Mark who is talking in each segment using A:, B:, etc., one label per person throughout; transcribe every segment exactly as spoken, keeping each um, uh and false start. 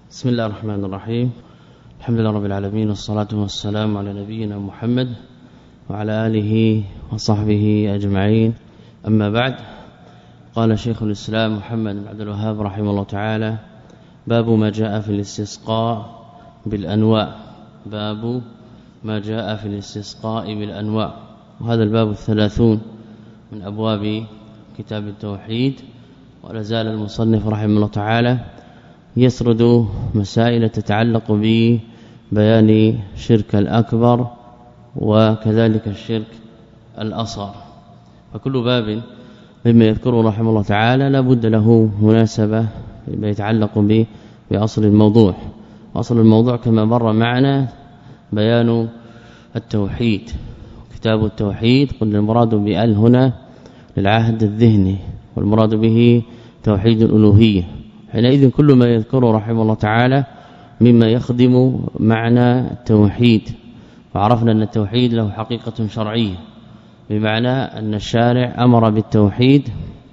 A: بسم الله الرحمن الرحيم. الحمد لله رب العالمين والصلاة والسلام على نبينا محمد وعلى آله وصحبه أجمعين. أما بعد، قال شيخ الإسلام محمد بن عبد الوهاب رحمه الله تعالى: باب ما جاء في الاستسقاء بالأنواع. باب ما جاء في الاستسقاء بالأنواع، وهذا الباب الثلاثون من أبواب كتاب التوحيد. ولا زال المصنف رحمه الله تعالى يسرد مسائل تتعلق ببيان الشرك الأكبر وكذلك الشرك الأصغر. فكل باب مما يذكره رحمه الله تعالى لا بد له مناسبة بما يتعلق به بأصل الموضوع. أصل الموضوع كما مر معنا بيان التوحيد، كتاب التوحيد. قلنا المراد بأل هنا للعهد الذهني، والمراد به توحيد الألوهية. حينئذ كل ما يذكره رحمه الله تعالى مما يخدم معنى التوحيد. وعرفنا أن التوحيد له حقيقة شرعية، بمعنى أن الشارع أمر بالتوحيد،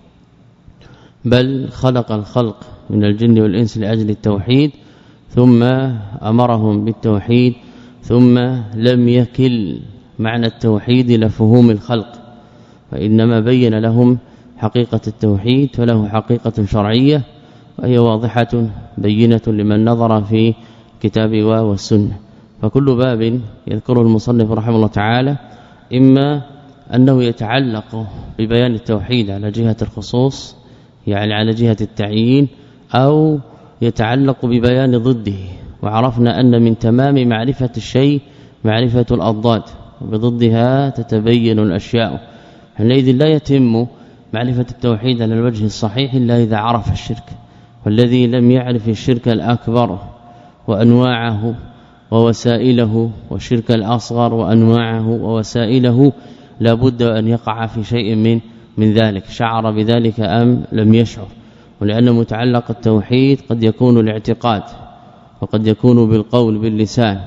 A: بل خلق الخلق من الجن والإنس لأجل التوحيد، ثم أمرهم بالتوحيد، ثم لم يكل معنى التوحيد لفهوم الخلق، فإنما بين لهم حقيقة التوحيد، فله حقيقة شرعية وهي واضحة بينة لمن نظر في كتاب والسنة. فكل باب يذكره المصنف رحمه الله تعالى إما أنه يتعلق ببيان التوحيد على جهة الخصوص، يعني على جهة التعيين، أو يتعلق ببيان ضده. وعرفنا أن من تمام معرفة الشيء معرفة الأضداد، وبضدها تتبين الأشياء. حينئذ لا يتم معرفة التوحيد على الوجه الصحيح إلا إذا عرف الشرك. والذي لم يعرف الشرك الأكبر وأنواعه ووسائله، والشرك الأصغر وأنواعه ووسائله، لا بد أن يقع في شيء من من ذلك، شعر بذلك أم لم يشعر. ولأن متعلق التوحيد قد يكون الاعتقاد، وقد يكون بالقول باللسان،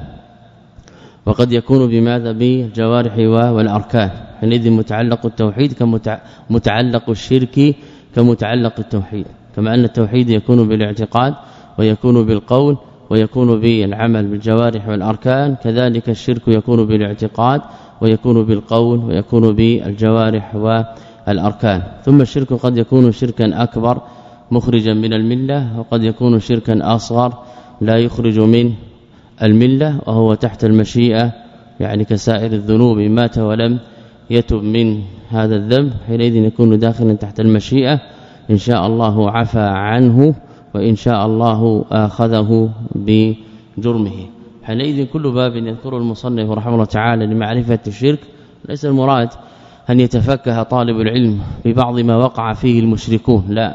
A: وقد يكون بماذا بالجوارح والأركان. حينئذ متعلق التوحيد كمتعلق الشرك كمتعلق التوحيد، كما أن التوحيد يكون بالاعتقاد ويكون بالقول ويكون بالعمل بالجوارح والأركان، كذلك الشرك يكون بالاعتقاد ويكون بالقول ويكون بالجوارح والأركان. ثم الشرك قد يكون شركا أكبر مخرجا من الملة، وقد يكون شركا أصغر لا يخرج من الملة وهو تحت المشيئة، يعني كسائر الذنوب، مات ولم يتب من هذا الذنب حينئذ يكون داخلا تحت المشيئة، إن شاء الله عفى عنه وإن شاء الله آخذه بجرمه. حينئذ كل باب يذكر المصنف رحمه الله تعالى لمعرفة الشرك ليس المراد أن يتفكه طالب العلم ببعض ما وقع فيه المشركون، لا،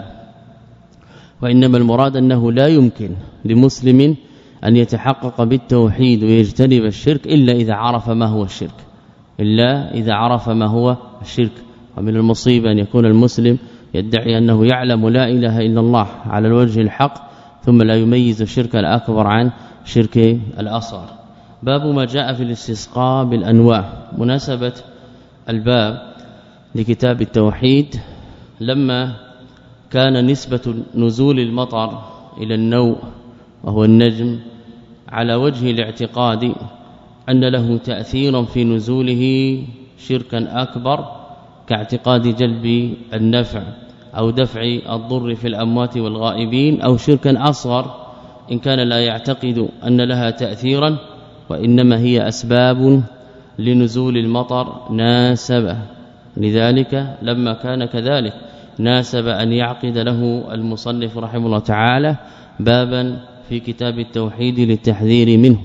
A: وإنما المراد أنه لا يمكن لمسلم أن يتحقق بالتوحيد ويجتنب الشرك إلا إذا عرف ما هو الشرك، إلا إذا عرف ما هو الشرك. ومن المصيبة أن يكون المسلم يدعي أنه يعلم لا إله إلا الله على الوجه الحق، ثم لا يميز الشرك الأكبر عن شرك الأصغر. باب ما جاء في الاستسقاء بالأنواع. مناسبة الباب لكتاب التوحيد لما كان نسبة نزول المطر إلى النوء وهو النجم على وجه الاعتقاد أن له تأثيرا في نزوله شركا أكبر، كاعتقاد جلب النفع أو دفع الضر في الأموات والغائبين، أو شركا أصغر إن كان لا يعتقد أن لها تأثيرا وإنما هي أسباب لنزول المطر ناسبه. لذلك لما كان كذلك ناسب أن يعقد له المصنف رحمه الله تعالى بابا في كتاب التوحيد للتحذير منه.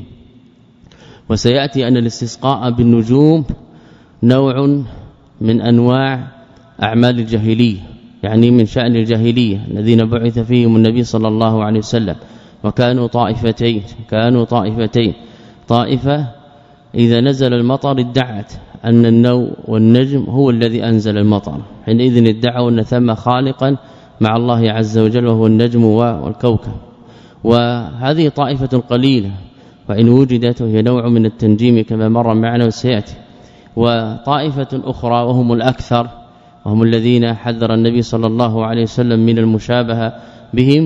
A: وسيأتي أن الاستسقاء بالنجوم نوع من أنواع أعمال الجاهلية، يعني من شأن الجاهلية الذين بعث فيهم النبي صلى الله عليه وسلم، وكانوا طائفتين كانوا طائفتين طائفة إذا نزل المطر ادعت أن النوء والنجم هو الذي أنزل المطر، حينئذ ادعوا أن ثم خالقا مع الله عز وجل وهو النجم والكوكب. وهذه طائفة قليلة وإن وجدت وهي نوع من التنجيم كما مر معنا وسيأتي. وطائفة أخرى وهم الأكثر، وهم الذين حذر النبي صلى الله عليه وسلم من المشابهة بهم،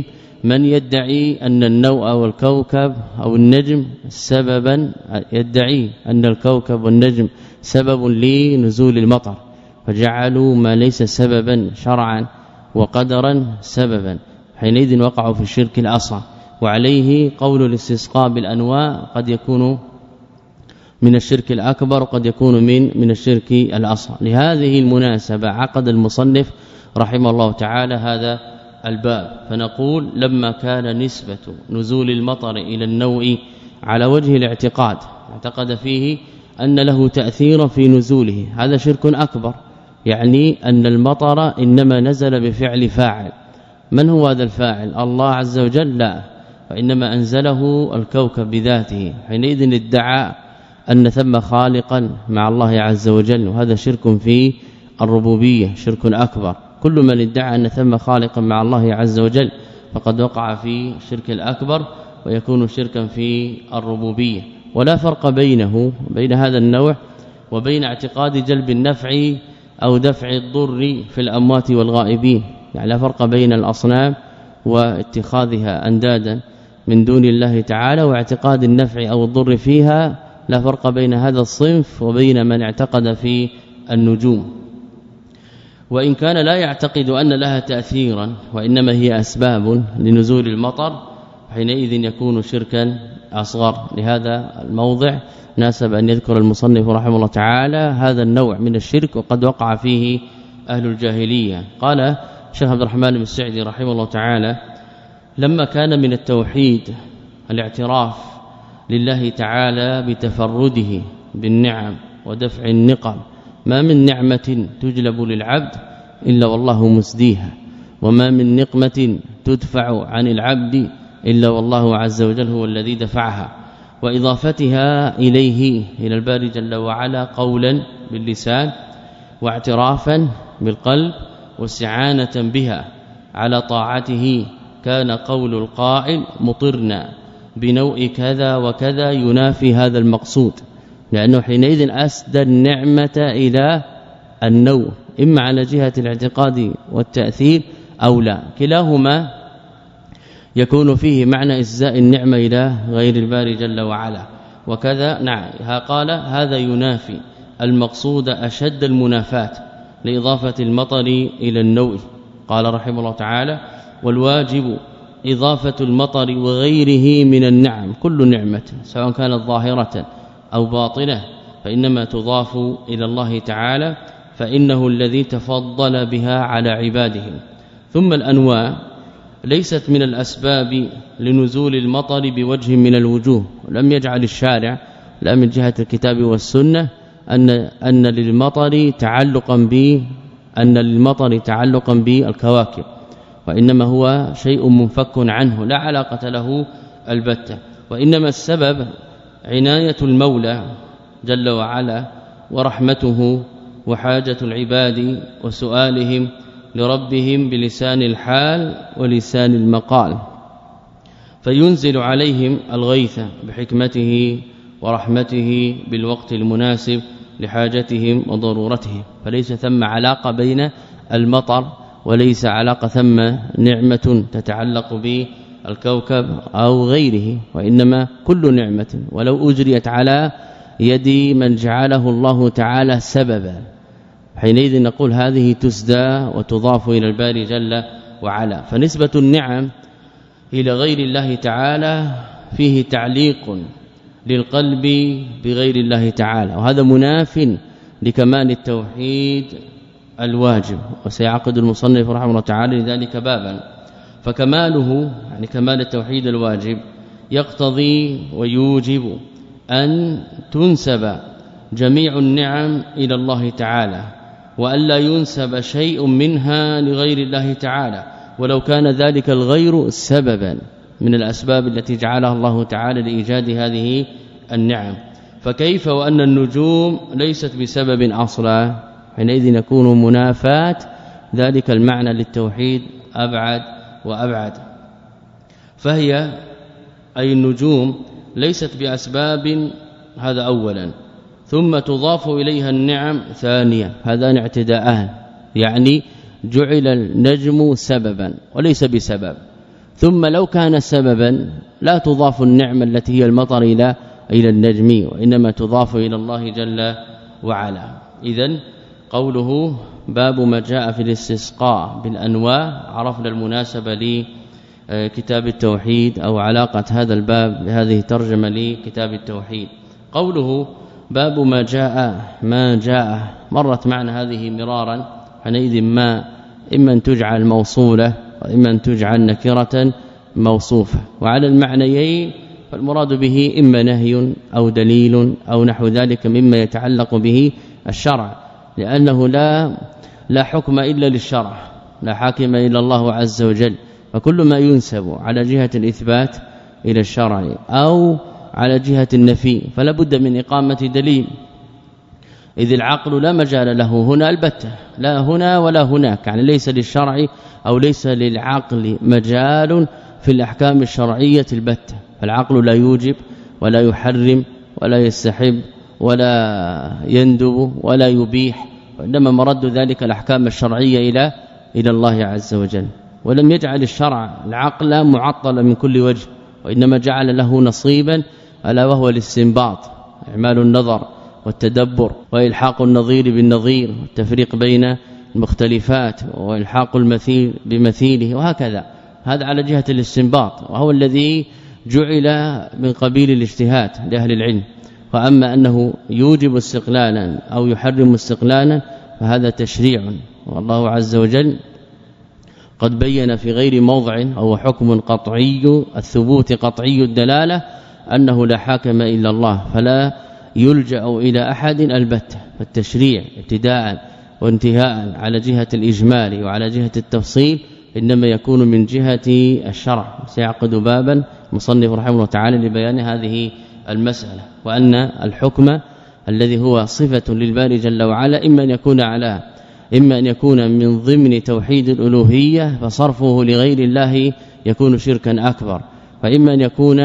A: من يدعي أن النوء والكوكب أو النجم سببا يدعي أن الكوكب والنجم سبب لنزول المطر فجعلوا ما ليس سببا شرعا وقدرا سببا حينئذ وقعوا في الشرك الأصغر. وعليه قول الاستسقاء بالانواع قد يكون من الشرك الأكبر وقد يكون من من الشرك الأصغر. لهذه المناسبة عقد المصنف رحمه الله تعالى هذا الباب. فنقول لما كان نسبة نزول المطر إلى النوء على وجه الاعتقاد اعتقد فيه أن له تأثير في نزوله هذا شرك أكبر يعني أن المطر إنما نزل بفعل فاعل. من هو هذا الفاعل؟ الله عز وجل؟ لا، وإنما أنزله الكوكب بذاته. حينئذ ادعى أن ثم خالقا مع الله عز وجل وهذا شرك في الربوبية شرك أكبر. كل من ادعى أن ثم خالقا مع الله عز وجل فقد وقع في الشرك الأكبر ويكون شركا في الربوبية. ولا فرق بينه بين هذا النوع وبين اعتقاد جلب النفع أو دفع الضر في الأموات والغائبين. يعني لا فرق بين الأصنام واتخاذها اندادا من دون الله تعالى واعتقاد النفع أو الضر فيها. لا فرق بين هذا الصنف وبين من اعتقد في النجوم. وإن كان لا يعتقد أن لها تأثيرا وإنما هي أسباب لنزول المطر حينئذ يكون شركا أصغر. لهذا الموضع ناسب أن يذكر المصنف رحمه الله تعالى هذا النوع من الشرك وقد وقع فيه أهل الجاهلية. قال الشيخ عبد الرحمن بن السعدي رحمه الله تعالى لما كان من التوحيد الاعتراف لله تعالى بتفرده بالنعم ودفع النقم. ما من نعمة تجلب للعبد إلا والله مسديها وما من نقمة تدفع عن العبد إلا والله عز وجل هو الذي دفعها. وإضافتها إليه إلى الباري جل وعلا قولا باللسان واعترافا بالقلب واستعانة بها على طاعته. كان قول القائل مطرنا بنوء كذا وكذا ينافي هذا المقصود لأنه حينئذ أسدى النعمة إلى النوء إما على جهة الاعتقاد والتأثير أو لا، كلاهما يكون فيه معنى إجزاء النعمة إلى غير الباري جل وعلا. وكذا نعم قال هذا ينافي المقصود أشد المنافاة لإضافة المطر إلى النوء. قال رحمه الله تعالى والواجب إضافة المطر وغيره من النعم. كل نعمة سواء كانت ظاهرة أو باطنة فإنما تضاف إلى الله تعالى فإنه الذي تفضل بها على عباده. ثم الأنواع ليست من الأسباب لنزول المطر بوجه من الوجوه. لم يجعل الشارع لا من جهة الكتاب والسنة أن أن للمطر تعلقا ب أن للمطر تعلقا بالكواكب وإنما هو شيء منفك عنه لا علاقة له البتة. وإنما السبب عناية المولى جل وعلا ورحمته وحاجة العباد وسؤالهم لربهم بلسان الحال ولسان المقال فينزل عليهم الغيث بحكمته ورحمته بالوقت المناسب لحاجتهم وضرورتهم. فليس ثم علاقة بين المطر وليس علاقة ثم نعمة تتعلق بالكوكب أو غيره وإنما كل نعمة ولو أجريت على يد من جعله الله تعالى سببا حينئذ نقول هذه تسدى وتضاف إلى الباري جل وعلا. فنسبة النعم إلى غير الله تعالى فيه تعليق للقلب بغير الله تعالى وهذا مناف لكمال التوحيد الواجب. وسيعقد المصنف رحمه الله تعالى لذلك بابا. فكماله يعني كمال التوحيد الواجب يقتضي ويوجب أن تنسب جميع النعم إلى الله تعالى وألا ينسب شيء منها لغير الله تعالى ولو كان ذلك الغير سببا من الأسباب التي جعلها الله تعالى لإيجاد هذه النعم. فكيف وأن النجوم ليست بسبب أصلا حينئذ يكون منافاة ذلك المعنى للتوحيد أبعد وأبعد. فهي أي النجوم ليست بأسباب هذا أولا ثم تضاف إليها النعم ثانيا. هذان اعتداءان يعني جعل النجم سببا وليس بسبب ثم لو كان سببا لا تضاف النعمة التي هي المطر إلى إلى النجم وإنما تضاف إلى الله جل وعلا. إذن قوله باب ما جاء في الاستسقاء بالانواع عرفنا المناسبه لكتاب التوحيد أو علاقة هذا الباب بهذه الترجمه لكتاب التوحيد. قوله باب ما جاء ما جاء مرت معنا هذه مرارا حينئذ ما اما ان تجعل موصوله واما ان تجعل نكره موصوفه وعلى المعنيين فالمراد به اما نهي أو دليل أو نحو ذلك مما يتعلق به الشرع لأنه لا لا حكم إلا للشرع لا حاكم إلا الله عز وجل فكل ما ينسب على جهة الإثبات إلى الشرع أو على جهة النفي فلا بد من إقامة دليل إذ العقل لا مجال له هنا البتة لا هنا ولا هناك يعني ليس للشرع أو ليس للعقل مجال في الأحكام الشرعية البتة فالعقل لا يوجب ولا يحرم ولا يستحب ولا يندب ولا يبيح وانما مرد ذلك الاحكام الشرعيه الى الى الله عز وجل ولم يجعل الشرع العقل معطلا من كل وجه وانما جعل له نصيبا الا وهو الاستنباط اعمال النظر والتدبر والحاق النظير بالنظير والتفريق بين المختلفات والحاق المثيل بمثيله وهكذا هذا على جهة الاستنباط وهو الذي جعل من قبيل الاجتهاد لاهل العلم واما انه يوجب استقلالا أو يحرم استقلالا فهذا تشريع والله عز وجل قد بين في غير موضع أو حكم قطعي الثبوت قطعي الدلالة أنه لا حاكم إلا الله فلا يلجأ إلى أحد البتة فالتشريع ابتداء وانتهاء على جهة الإجمال وعلى جهة التفصيل إنما يكون من جهة الشرع سيعقد بابا مصنف رحمه الله تعالى لبيان هذه المسألة وأن الحكم الذي هو صفة للباري جل وعلا إما أن يكون على إما أن يكون من ضمن توحيد الألوهية فصرفه لغير الله يكون شركا أكبر فإما أن يكون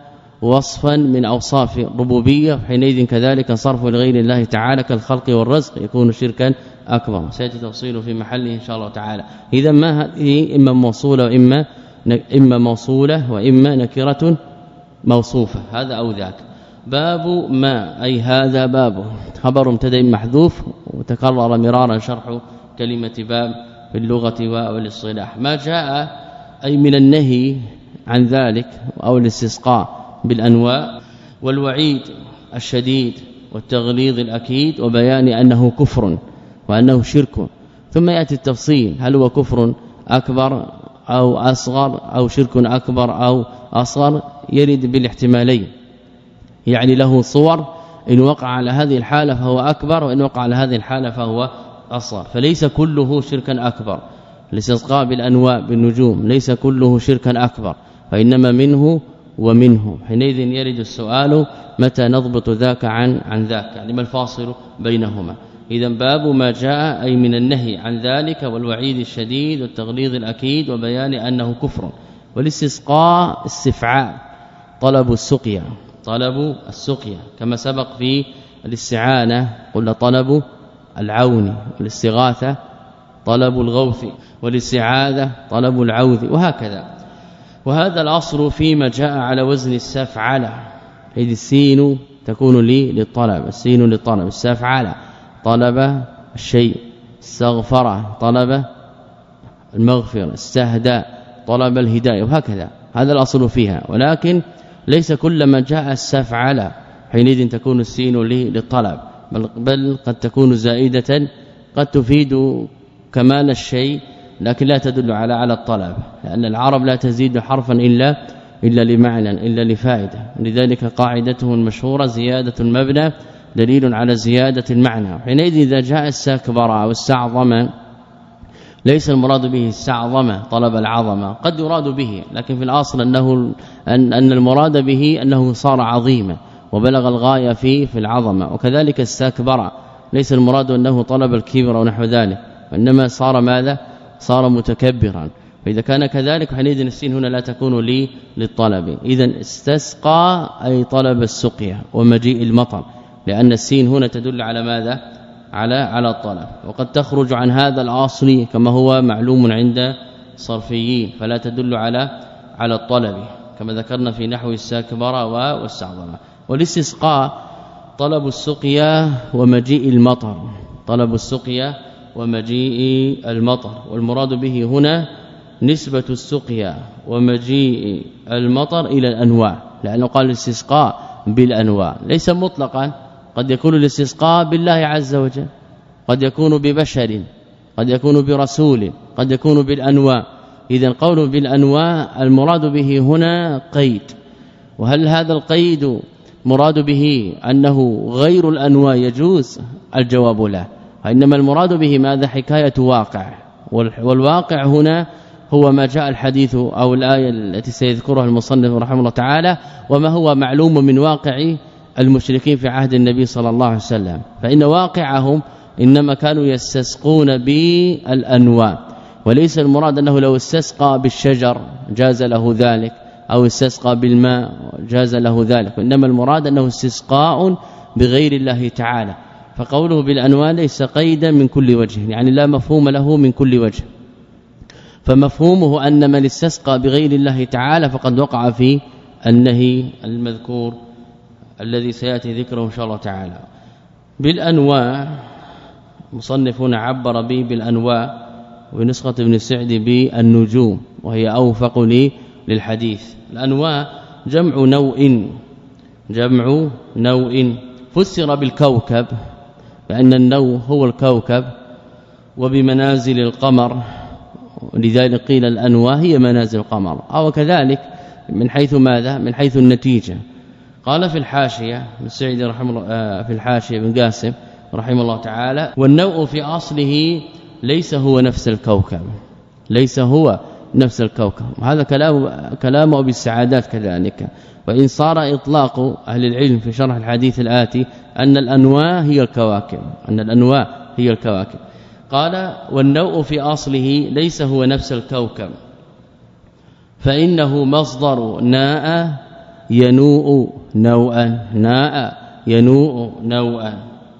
A: وصفا من أوصاف الربوبية حينئذ كذلك صرفه لغير الله تعالى كالخلق والرزق يكون شركا أكبر سيأتي تفصيله في محله إن شاء الله تعالى. إذا ما هذه إما موصولة وإما إما موصولة وإما نكرة موصوفة هذا أو ذاك. باب ما أي هذا باب خبر مبتدا محذوف وتكرر مرارا شرح كلمة باب في اللغة والاصطلاح. ما جاء أي من النهي عن ذلك أو الاستسقاء بالانواع والوعيد الشديد والتغليظ الأكيد وبيان أنه كفر وأنه شرك ثم يأتي التفصيل هل هو كفر أكبر أو أصغر أو شرك أكبر أو أصغر يرد بالاحتمالين يعني له صور إن وقع على هذه الحالة فهو أكبر وإن وقع على هذه الحالة فهو أصغر فليس كله شركا أكبر الاستسقاء بالانواع بالنجوم ليس كله شركا أكبر فإنما منه ومنه حينئذ يرد السؤال متى نضبط ذاك عن عن ذاك يعني ما الفاصل بينهما. إذا باب ما جاء أي من النهي عن ذلك والوعيد الشديد والتغليظ الأكيد وبيان أنه كفر. والاستسقاء استفعال طلب السقيا طلب السقيا كما سبق في الاستعانة قلنا طلب العون والاستغاثة طلب الغوث والاستعاذة طلب العوذ وهكذا. وهذا الأصل فيما جاء على وزن السفعل إذ السين تكون لي للطلب السين للطلب السفعل طلب الشيء استغفر طلب المغفرة استهدى طلب الهداية وهكذا هذا الأصل فيها. ولكن ليس كل ما جاء السفعل حينئذ تكون السين لي للطلب بل, بل قد تكون زائدة قد تفيد كمال الشيء لكن لا تدل على على الطلب لأن العرب لا تزيد حرفا إلا إلا لمعنى إلا لفائدة لذلك قاعدته المشهورة زيادة المبنى دليل على زيادة المعنى. حينئذ إذا جاء استكبر أو استعظم ليس المراد به استعظم طلب العظمه قد يراد به لكن في الأصل أنه أن, أن المراد به أنه صار عظيما وبلغ الغاية في في العظمه. وكذلك استكبر ليس المراد أنه طلب الكبر ونحو ذلك وانما صار ماذا صار متكبرا فإذا كان كذلك حينئذ السين هنا لا تكون لي للطلب. إذا استسقى أي طلب السقيا ومجيء المطر لأن السين هنا تدل على ماذا على على الطلب وقد تخرج عن هذا الاصل كما هو معلوم عند صرفيين فلا تدل على على الطلب كما ذكرنا في نحو الساكبر والسعظمة. والاستسقاء طلب السقيا ومجيء المطر طلب السقيا ومجيء المطر والمراد به هنا نسبة السقيا ومجيء المطر إلى الأنواع لأنه قال الاستسقاء بالأنواع ليس مطلقا قد يكون الاستسقاء بالله عز وجل قد يكون ببشر قد يكون برسول قد يكون بالأنواع إذا قوله بالأنواع المراد به هنا قيد وهل هذا القيد مراد به أنه غير الأنواع يجوز الجواب لا وإنما المراد به ماذا حكاية واقع والواقع هنا هو ما جاء الحديث أو الآية التي سيذكرها المصنف رحمه الله تعالى وما هو معلوم من واقع المشركين في عهد النبي صلى الله عليه وسلم فإن واقعهم إنما كانوا يستسقون بالأنواع وليس المراد أنه لو استسقى بالشجر جاز له ذلك أو استسقى بالماء جاز له ذلك وإنما المراد أنه استسقاء بغير الله تعالى فقوله بالأنواع ليس قيدا من كل وجه يعني لا مفهوم له من كل وجه فمفهومه أن من استسقى بغير الله تعالى فقد وقع في النهي المذكور الذي سياتي ذكره ان شاء الله تعالى. بالانواع مصنفون عبر به بالانواع ونسخه ابن سعد بالنجوم وهي اوفق لي للحديث. الانواع جمع نوع جمع نوع فسر بالكوكب لأن النوع هو الكوكب وبمنازل القمر لذلك قيل الانواع هي منازل القمر او كذلك من حيث ماذا من حيث النتيجة. قال في الحاشية ابن سعيد رحمه الله في الحاشية ابن قاسم رحمه الله تعالى والنوع في أصله ليس هو نفس الكوكب ليس هو نفس الكوكب هذا كلام كلام ابي السعادات كذلك وإن صار إطلاق أهل العلم في شرح الحديث الآتي أن الأنواع هي الكواكب أن الأنواع هي الكواكب. قال والنوع في أصله ليس هو نفس الكوكب فإنه مصدر ناء ينوء نوءا ناء ينوء نوءا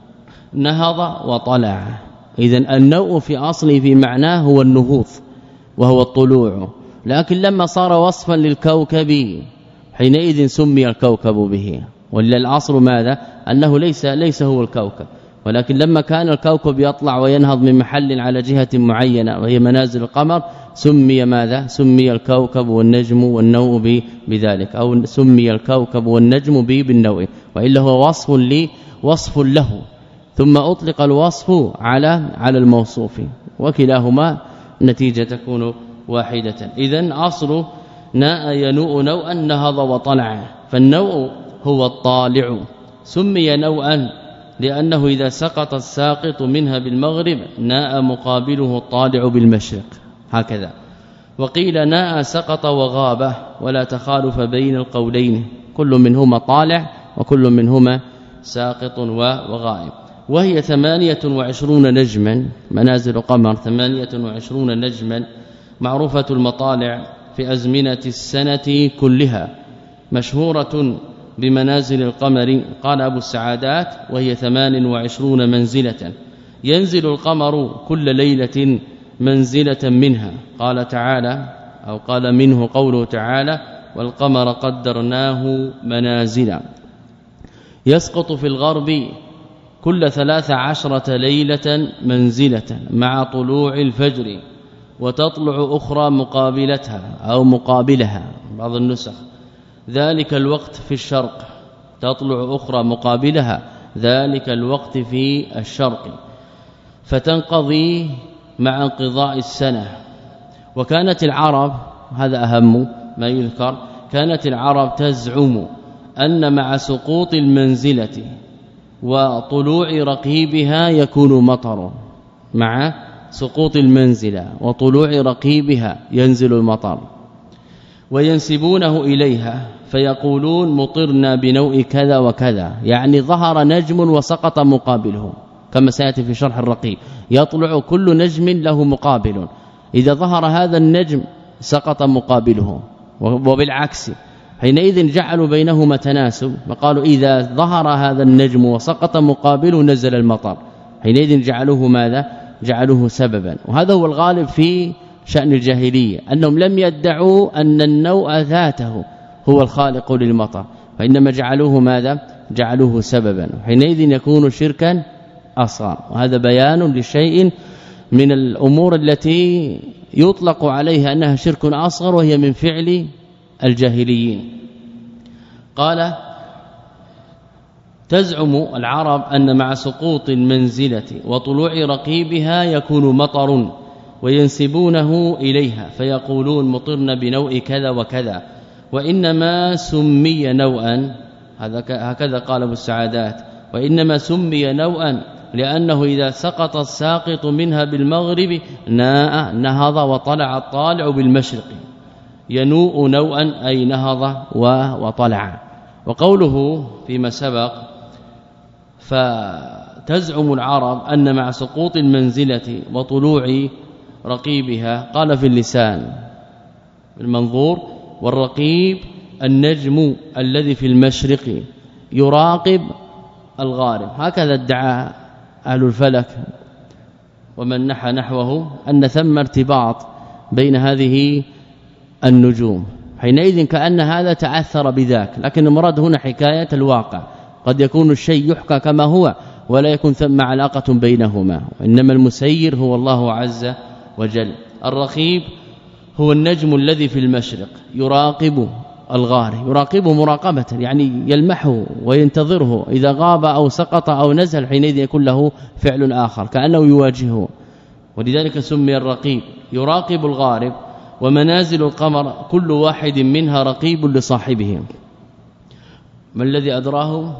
A: نهض وطلع إذن النوء في أصله في معناه هو النهوض وهو الطلوع لكن لما صار وصفا للكوكب حينئذ سمي الكوكب به ولا العصر ماذا أنه ليس ليس هو الكوكب ولكن لما كان الكوكب يطلع وينهض من محل على جهة معينة وهي منازل القمر سمي ماذا سمي الكوكب والنجم والنوء بذلك أو سمي الكوكب والنجم به بالنوء وإلا هو وصف لي وصف له ثم أطلق الوصف على على الموصوف وكلاهما نتيجة تكون واحدة. إذن أصل ناء ينوء نوءا نهض وطلع فالنوء هو الطالع سمي نوءا لأنه إذا سقط الساقط منها بالمغرب ناء مقابله الطالع بالمشرق هكذا. وقيل ناء سقط وغاب ولا تخالف بين القولين كل منهما طالع وكل منهما ساقط وغائب. وهي ثمانية وعشرون نجما منازل قمر ثمانية وعشرون نجما معروفة المطالع في أزمنة السنة كلها مشهورة بمنازل القمر. قال أبو السعادات وهي ثمان وعشرون منزلة ينزل القمر كل ليلة منزلة منها. قال تعالى أو قال منه قوله تعالى والقمر قدرناه منازل. يسقط في الغرب كل ثلاث عشرة ليلة منزلة مع طلوع الفجر وتطلع أخرى مقابلتها أو مقابلها بعض النسخ ذلك الوقت في الشرق تطلع أخرى مقابلها ذلك الوقت في الشرق فتنقضي مع انقضاء السنة. وكانت العرب هذا أهم ما يذكر كانت العرب تزعم أن مع سقوط المنزلة وطلوع رقيبها يكون مطر مع سقوط المنزلة وطلوع رقيبها ينزل المطر وينسبونه إليها فيقولون مطرنا بنوء كذا وكذا يعني ظهر نجم وسقط مقابله كما سياتي في شرح الرقيب يطلع كل نجم له مقابل إذا ظهر هذا النجم سقط مقابله وبالعكس حينئذ جعلوا بينهما تناسب وقالوا إذا ظهر هذا النجم وسقط مقابله نزل المطر حينئذ جعلوه ماذا جعلوه سببا. وهذا هو الغالب في شأن الجاهلية أنهم لم يدعوا أن النوء ذاته هو الخالق للمطر، فإنما جعلوه ماذا؟ جعلوه سببا، حينئذ يكون شركا أصغر. وهذا بيان لشيء من الأمور التي يطلق عليها أنها شرك أصغر وهي من فعل الجاهليين. قال تزعم العرب أن مع سقوط المنزلة وطلوع رقيبها يكون مطر، وينسبونه إليها فيقولون مطرنا بنوء كذا وكذا، وإنما سمي نوءا، هكذا قال ابو السعادات، وإنما سمي نوءا لأنه إذا سقط الساقط منها بالمغرب ناء نهض وطلع الطالع بالمشرق، ينوء نوءا أي نهض وطلع. وقوله فيما سبق فتزعم العرب أن مع سقوط المنزلة وطلوع رقيبها، قال في اللسان المنظور والرقيب النجم الذي في المشرق يراقب الغارب، هكذا ادعى أهل الفلك ومن نحى نحوه أن ثم ارتباط بين هذه النجوم، حينئذ كأن هذا تأثر بذاك، لكن المراد هنا حكاية الواقع، قد يكون الشيء يحكى كما هو ولا يكون ثم علاقة بينهما، وإنما المسير هو الله عز وجل. الرقيب هو النجم الذي في المشرق يراقب الغارب، يراقبه مراقبة يعني يلمحه وينتظره، إذا غاب أو سقط أو نزل حينئذ يكون له فعل آخر كأنه يواجهه، ولذلك سمي الرقيب. يراقب الغارب. ومنازل القمر كل واحد منها رقيب لصاحبه. ما الذي أدراه؟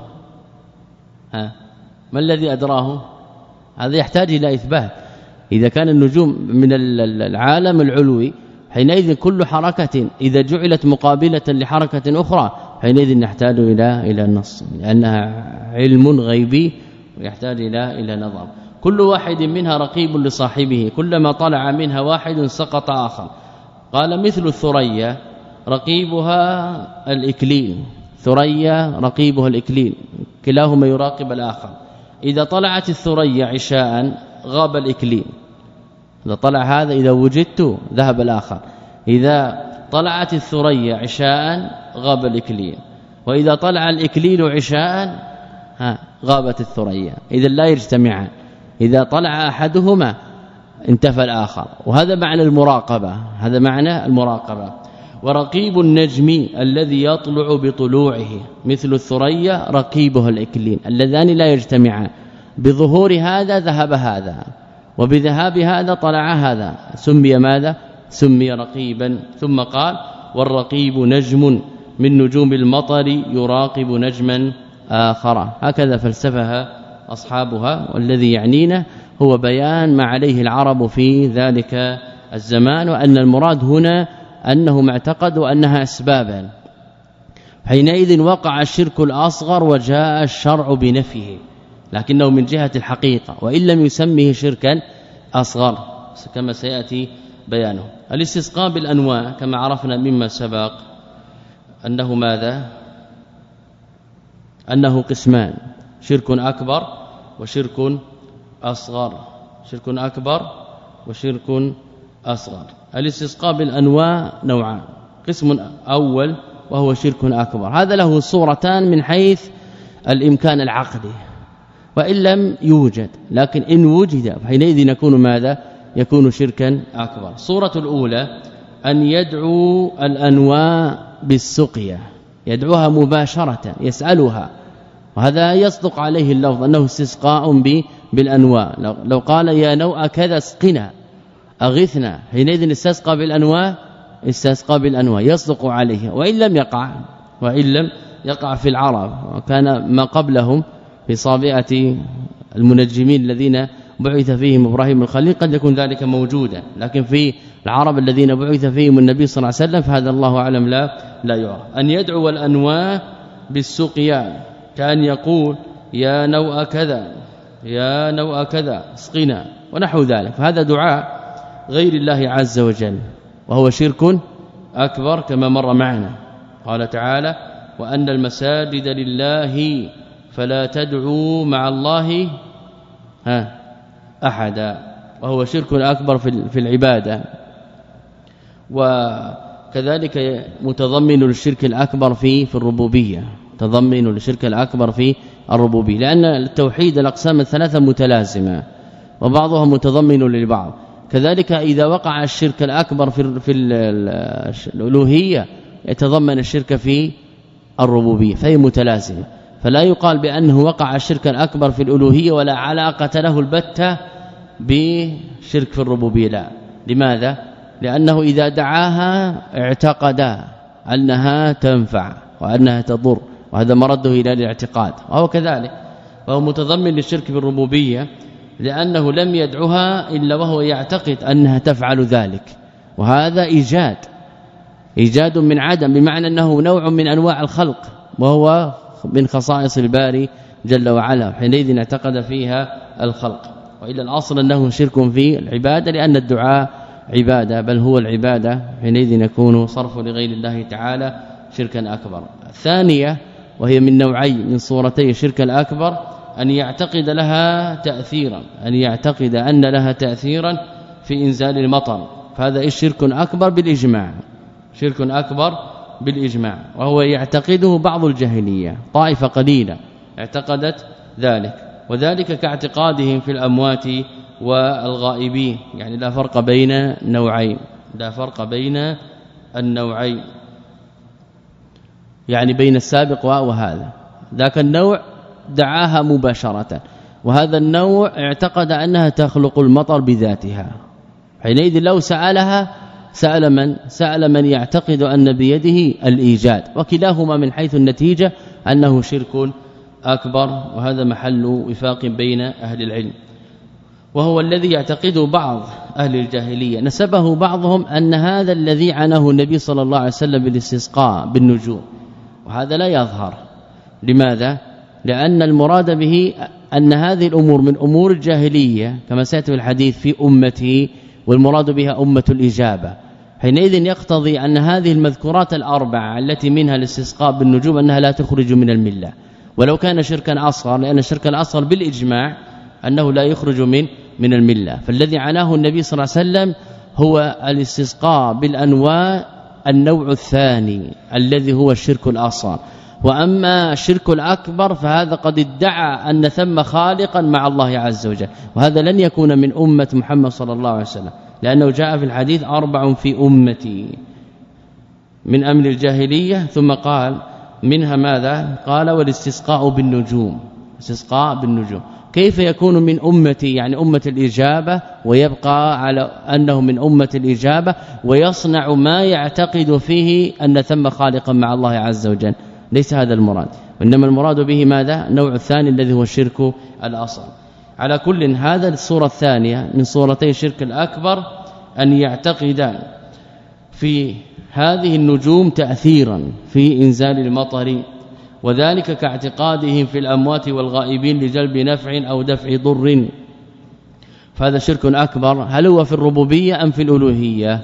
A: ها ما الذي أدراه؟ هذا يحتاج إلى إثبات. إذا كان النجوم من العالم العلوي حينئذ كل حركة إذا جعلت مقابلة لحركة أخرى حينئذ نحتاج إلى إلى النص، لأنها علم غيبي ويحتاج إلى إلى نظر. كل واحد منها رقيب لصاحبه، كلما طلع منها واحد سقط آخر. قال مثل الثريا رقيبها الإكليل، ثريا رقيبها الإكليل، كلاهما يراقب الآخر. إذا طلعت الثريا عشاء غاب الإكليل، إذا طلع هذا إذا وجدت ذهب الآخر، إذا طلعت الثريا عشاء غاب الإكليل، وإذا طلع الإكليل عشاء ها غابت الثريا، إذا لا يجتمعان، إذا طلع أحدهما انتفى الآخر. وهذا معنى المراقبة، هذا معنى المراقبة. ورقيب النجم الذي يطلع بطلوعه مثل الثريا رقيبه الإكليل، اللذان لا يجتمعان، بظهور هذا ذهب هذا وبذهاب هذا طلع هذا، سمي ماذا؟ سمي رقيبا. ثم قال والرقيب نجم من نجوم المطر يراقب نجما آخر. هكذا فلسفها أصحابها، والذي يعنينا هو بيان ما عليه العرب في ذلك الزمان، وأن المراد هنا أنهم اعتقدوا أنها أسبابا، حينئذ وقع الشرك الأصغر وجاء الشرع بنفيه، لكنه من جهة الحقيقة، وإن لم يسميه شركا أصغر كما سيأتي بيانه. الاستسقاء بالأنواع كما عرفنا مما سبق أنه ماذا؟ أنه قسمان، شرك أكبر وشرك أصغر، شرك أكبر وشرك أصغر. الاستسقاء بالأنواع نوعان، قسم أول وهو شرك أكبر، هذا له صورتان من حيث الإمكان العقلي وإن لم يوجد، لكن إن وجد حينئذ يكون ماذا؟ يكون شركا أكبر. صورة الأولى أن يدعو الأنواع بالسقيا، يدعوها مباشرة يسألها، وهذا يصدق عليه اللفظ أنه استسقاء بالأنواع. لو قال يا نوء كذا اسقنا أغثنا حينئذ استسقى بالأنواع، استسقى بالأنواع يصدق عليه، وإن لم يقع وإن لم يقع في العرب، وكان ما قبلهم في صابئة المنجمين الذين بعث فيهم إبراهيم الخليل قد يكون ذلك موجودا، لكن في العرب الذين بعث فيهم النبي صلى الله عليه وسلم فهذا الله أعلم لا لا يعرف. أن يدعو الأنواع بالسقيا، كان يقول يا نوء كذا يا نوء كذا اسقنا ونحو ذلك، فهذا دعاء غير الله عز وجل وهو شرك أكبر كما مر معنا. قال تعالى وأن المساجد لله فلا تدعوا مع الله ها أحدا، وهو شرك أكبر في العبادة. وكذلك متضمن للشرك الأكبر في في الربوبيه تضمن للشرك الأكبر في الربوبيه لأن التوحيد الاقسام الثلاثه متلازمه وبعضها متضمن للبعض. كذلك إذا وقع الشرك الأكبر في في الالوهيه يتضمن الشرك في الربوبيه فهي متلازمه فلا يقال بأنه وقع الشرك الأكبر في الالوهيه ولا علاقه له البتة بشرك في الربوبيه لا. لماذا؟ لأنه إذا دعاها اعتقد أنها تنفع وأنها تضر وهذا مرده إلى الاعتقاد وهو كذلك فهو متضمن للشرك في الربوبيه لأنه لم يدعها إلا وهو يعتقد أنها تفعل ذلك وهذا إيجاد إيجاد من عدم بمعنى أنه نوع من أنواع الخلق وهو من خصائص الباري جل وعلا حينئذ اعتقد فيها الخلق. وإلا الأصل أنه شرك في العبادة لأن الدعاء عبادة بل هو العبادة حينئذ يكون صرف لغير الله تعالى شركا أكبر. الثانية وهي من نوعي من صورتي الشرك الأكبر أن يعتقد لها تأثيرا أن يعتقد أن لها تأثيرا في إنزال المطر فهذا الشرك أكبر بالإجماع شرك أكبر بالإجماع وهو يعتقده بعض الجاهلية طائفة قليلة اعتقدت ذلك وذلك كاعتقادهم في الأموات والغائبين يعني لا فرق بين نوعين لا فرق بين النوعين يعني بين السابق وهذا ذاك النوع دعاها مباشرة وهذا النوع اعتقد أنها تخلق المطر بذاتها حينئذ لو سألها سأل من سأل من يعتقد أن بيده الإيجاد وكلاهما من حيث النتيجة أنه شرك أكبر وهذا محل وفاق بين أهل العلم وهو الذي يعتقده بعض أهل الجاهلية نسبه بعضهم أن هذا الذي عناه النبي صلى الله عليه وسلم بالاستسقاء بالنجوم وهذا لا يظهر. لماذا؟ لأن المراد به أن هذه الأمور من أمور الجاهلية كما سيأتي في الحديث في أمته والمراد بها أمة الإجابة حينئذ يقتضي أن هذه المذكورات الأربعة التي منها الاستسقاء بالنجوم أنها لا تخرج من الملة ولو كان شركا أصغر لأن الشرك الأصغر بالإجماع أنه لا يخرج من من الملة فالذي عناه النبي صلى الله عليه وسلم هو الاستسقاء بالأنواع النوع الثاني الذي هو الشرك الأصغر. وأما الشرك الأكبر فهذا قد ادعى أن ثم خالقا مع الله عز وجل وهذا لن يكون من أمة محمد صلى الله عليه وسلم لأنه جاء في الحديث أربع في أمتي من أمر الجاهلية ثم قال منها ماذا؟ قال والاستسقاء بالنجوم استسقاء بالنجوم كيف يكون من أمتي يعني أمة الإجابة ويبقى على أنه من أمة الإجابة ويصنع ما يعتقد فيه أن ثم خالقا مع الله عز وجل ليس هذا المراد وإنما المراد به ماذا؟ النوع الثاني الذي هو الشرك الأصغر. على كل هذا الصورة الثانية من صورتي الشرك الأكبر أن يعتقد في هذه النجوم تأثيرا في إنزال المطر وذلك كاعتقادهم في الأموات والغائبين لجلب نفع أو دفع ضر فهذا شرك أكبر. هل هو في الربوبية أم في الألوهية؟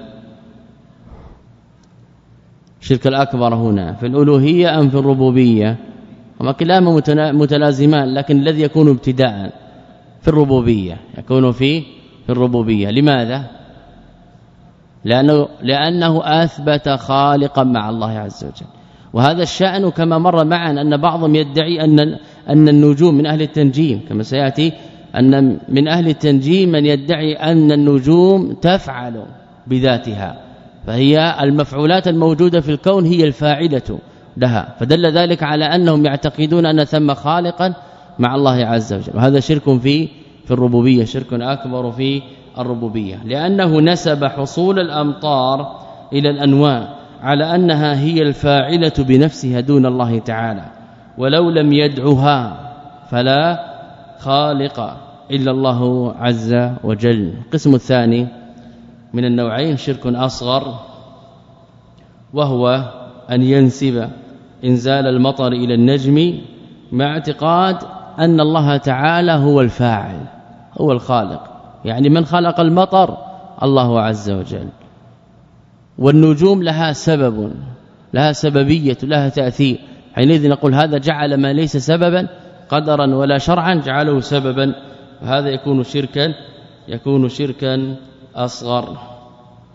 A: الشرك الأكبر هنا في الألوهية أم في الربوبية؟ هما كلاهما متلازمان لكن الذي يكون ابتداء في الربوبية يكون في في الربوبية. لماذا؟ لأنه, لأنه أثبت خالقا مع الله عز وجل وهذا الشأن كما مر معنا أن بعضهم يدعي أن أن النجوم من أهل التنجيم كما سيأتي أن من أهل التنجيم من يدعي أن النجوم تفعل بذاتها فهي المفعولات الموجودة في الكون هي الفاعلة لها فدل ذلك على أنهم يعتقدون أن ثم خالقا مع الله عز وجل وهذا شرك في في الربوبية شرك أكبر في الربوبية لأنه نسب حصول الأمطار إلى الأنواع على أنها هي الفاعلة بنفسها دون الله تعالى ولو لم يدعها فلا خالق إلا الله عز وجل. القسم الثاني من النوعين شرك أصغر وهو أن ينسب إنزال المطر إلى النجم مع اعتقاد أن الله تعالى هو الفاعل هو الخالق يعني من خلق المطر الله عز وجل والنجوم لها سبب لها سببية لها تأثير حينئذ نقول هذا جعل ما ليس سببا قدرا ولا شرعا جعله سببا هذا يكون شركا يكون شركا أصغر.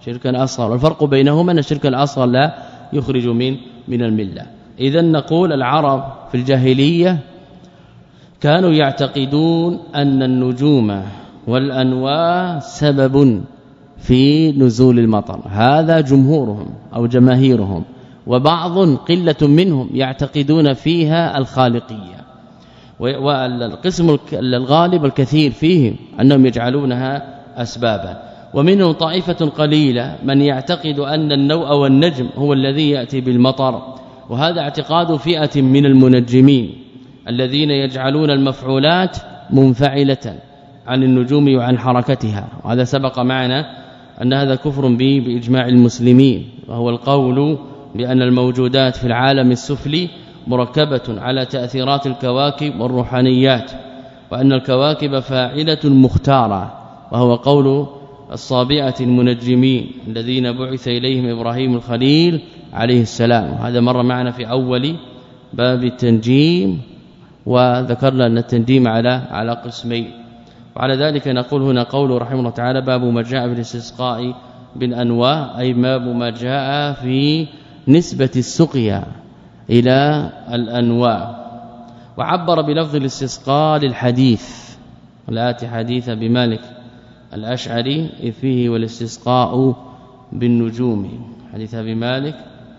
A: شركا اصغر. والفرق بينهما ان الشرك الاصغر لا يخرج من من المله. اذا نقول العرب في الجاهليه كانوا يعتقدون أن النجوم والانواع سبب في نزول المطر، هذا جمهورهم أو جماهيرهم، وبعض قلة منهم يعتقدون فيها الخالقية، والقسم الغالب الكثير فيهم أنهم يجعلونها أسبابا. ومنهم طائفة قليلة من يعتقد أن النوء والنجم هو الذي يأتي بالمطر، وهذا اعتقاد فئة من المنجمين الذين يجعلون المفعولات منفعلة عن النجوم وعن حركتها، وهذا سبق معنا أن هذا كفر به بإجماع المسلمين، وهو القول بأن الموجودات في العالم السفلي مركبة على تأثيرات الكواكب والروحانيات، وأن الكواكب فاعلة مختارة، وهو قول الصابئة المنجمين الذين بعث إليهم إبراهيم الخليل عليه السلام. هذا مر معنا في أول باب التنجيم، وذكرنا أن التنجيم على على قسمين. وعلى ذلك نقول هنا قوله رحمه الله تعالى باب ما جاء في الاستسقاء بالانواع، أي باب ما جاء في نسبة السقيا إلى الانواع. وعبر بلفظ الاستسقاء للحديث الآتي حديث بمالك الأشعري إذ فيه والاستسقاء بالنجوم، حديث بمالك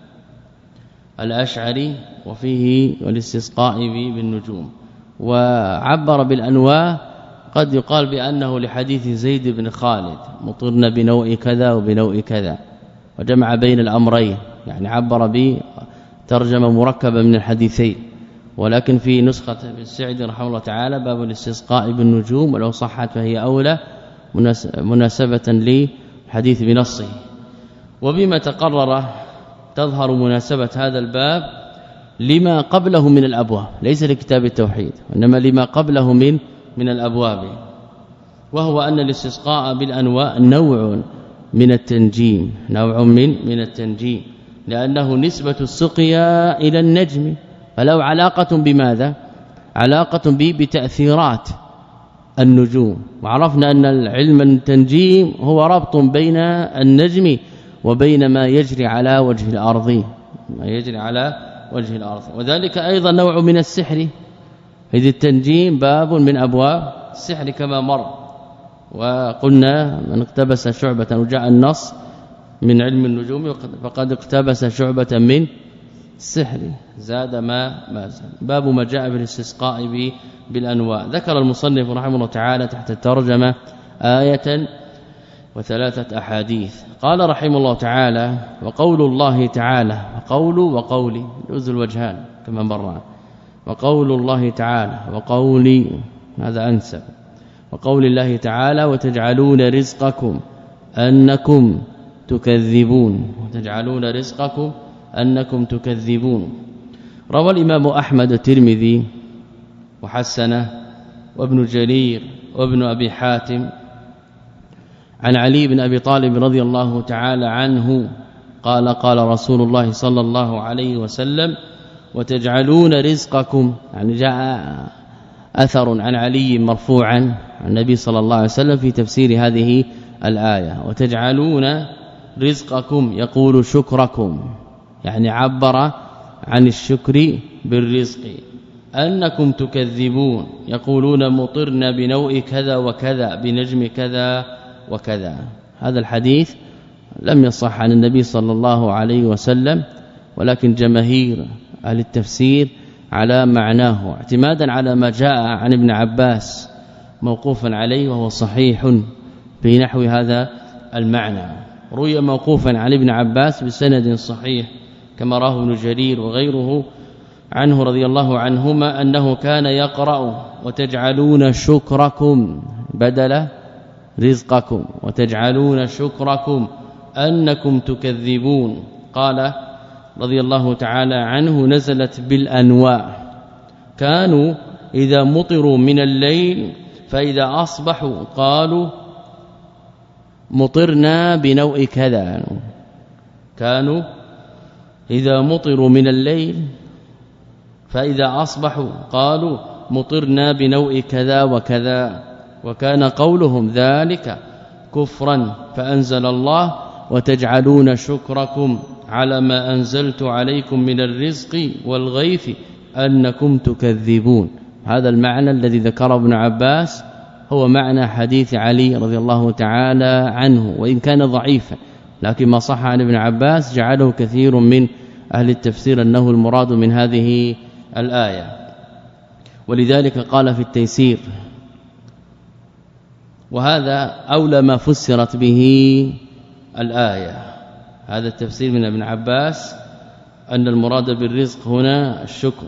A: الأشعري وفيه والاستسقاء بالنجوم. وعبر بالانواع قد يقال بأنه لحديث زيد بن خالد مطرنا بنوع كذا وبنوع كذا، وجمع بين الأمرين، يعني عبر بترجمه مركبه من الحديثين. ولكن في نسخة السعدي رحمه الله تعالى باب الاستسقاء بالنجوم، ولو صحت فهي أولى مناسبة للحديث بنصه. وبما تقرر تظهر مناسبة هذا الباب لما قبله من الأبواب، ليس لكتاب التوحيد وإنما لما قبله من من الأبواب، وهو أن الاستسقاء بالانواع نوع من التنجيم، نوع من من التنجيم، لأنه نسبة السقيا إلى النجم، فله علاقة بماذا؟ علاقة به بتأثيرات النجوم. وعرفنا أن العلم التنجيم هو ربط بين النجم وبين ما يجري على وجه الأرض، ما يجري على وجه الأرض. وذلك أيضا نوع من السحر، إذ التنجيم باب من أبواب السحر كما مر. وقلنا من اقتبس شعبة وجاء النص من علم النجوم فقد اقتبس شعبة من السحر، زاد ما ما زاد. باب ما جاء بالاستسقاء بالانواع. ذكر المصنف رحمه الله تعالى تحت الترجمة آية وثلاثة أحاديث. قال رحمه الله تعالى وقول الله تعالى، وقول وقولي يجوز الوجهان كما مر، وقول الله تعالى وقولي هذا أنسب، وقول الله تعالى وتجعلون رزقكم أنكم تكذبون، وتجعلون رزقكم أنكم تكذبون. روى الإمام أحمد الترمذي وحسنه وابن جرير وابن أبي حاتم عن علي بن أبي طالب رضي الله تعالى عنه قال قال رسول الله صلى الله عليه وسلم وتجعلون رزقكم، يعني جاء أثر عن علي مرفوعا عن النبي صلى الله عليه وسلم في تفسير هذه الآية، وتجعلون رزقكم يقول شكركم، يعني عبر عن الشكر بالرزق. أنكم تكذبون يقولون مطرنا بنوء كذا وكذا بنجم كذا وكذا. هذا الحديث لم يصح عن النبي صلى الله عليه وسلم، ولكن جماهير اهل التفسير على معناه اعتمادا على ما جاء عن ابن عباس موقوفا عليه وهو صحيح في نحو هذا المعنى. روي موقوفا عن ابن عباس بسند صحيح كما راه ابن جرير وغيره عنه رضي الله عنهما أنه كان يقرأ وتجعلون شكركم بدل رزقكم، وتجعلون شكركم أنكم تكذبون. قال رضي الله تعالى عنه نزلت بالانواع، كانوا إذا مطروا من الليل فإذا أصبحوا قالوا مطرنا بنوء كذا، كانوا إذا مطروا من الليل فإذا أصبحوا قالوا مطرنا بنوء كذا وكذا، وكان قولهم ذلك كفرا، فأنزل الله وتجعلون شكركم على ما أنزلت عليكم من الرزق والغيث أنكم تكذبون. هذا المعنى الذي ذكره ابن عباس هو معنى حديث علي رضي الله تعالى عنه، وإن كان ضعيفا لكن ما صح عن ابن عباس جعله كثير من أهل التفسير أنه المراد من هذه الآية. ولذلك قال في التيسير: وهذا أولى ما فسرت به الآية. هذا التفسير من ابن عباس أن المراد بالرزق هنا الشكر،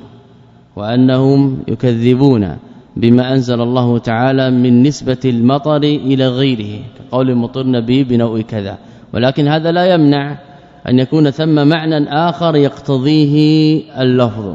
A: وأنهم يكذبون بما أنزل الله تعالى من نسبة المطر إلى غيره كقول مطرنا به بنوء كذا. ولكن هذا لا يمنع أن يكون ثم معنى آخر يقتضيه اللفظ.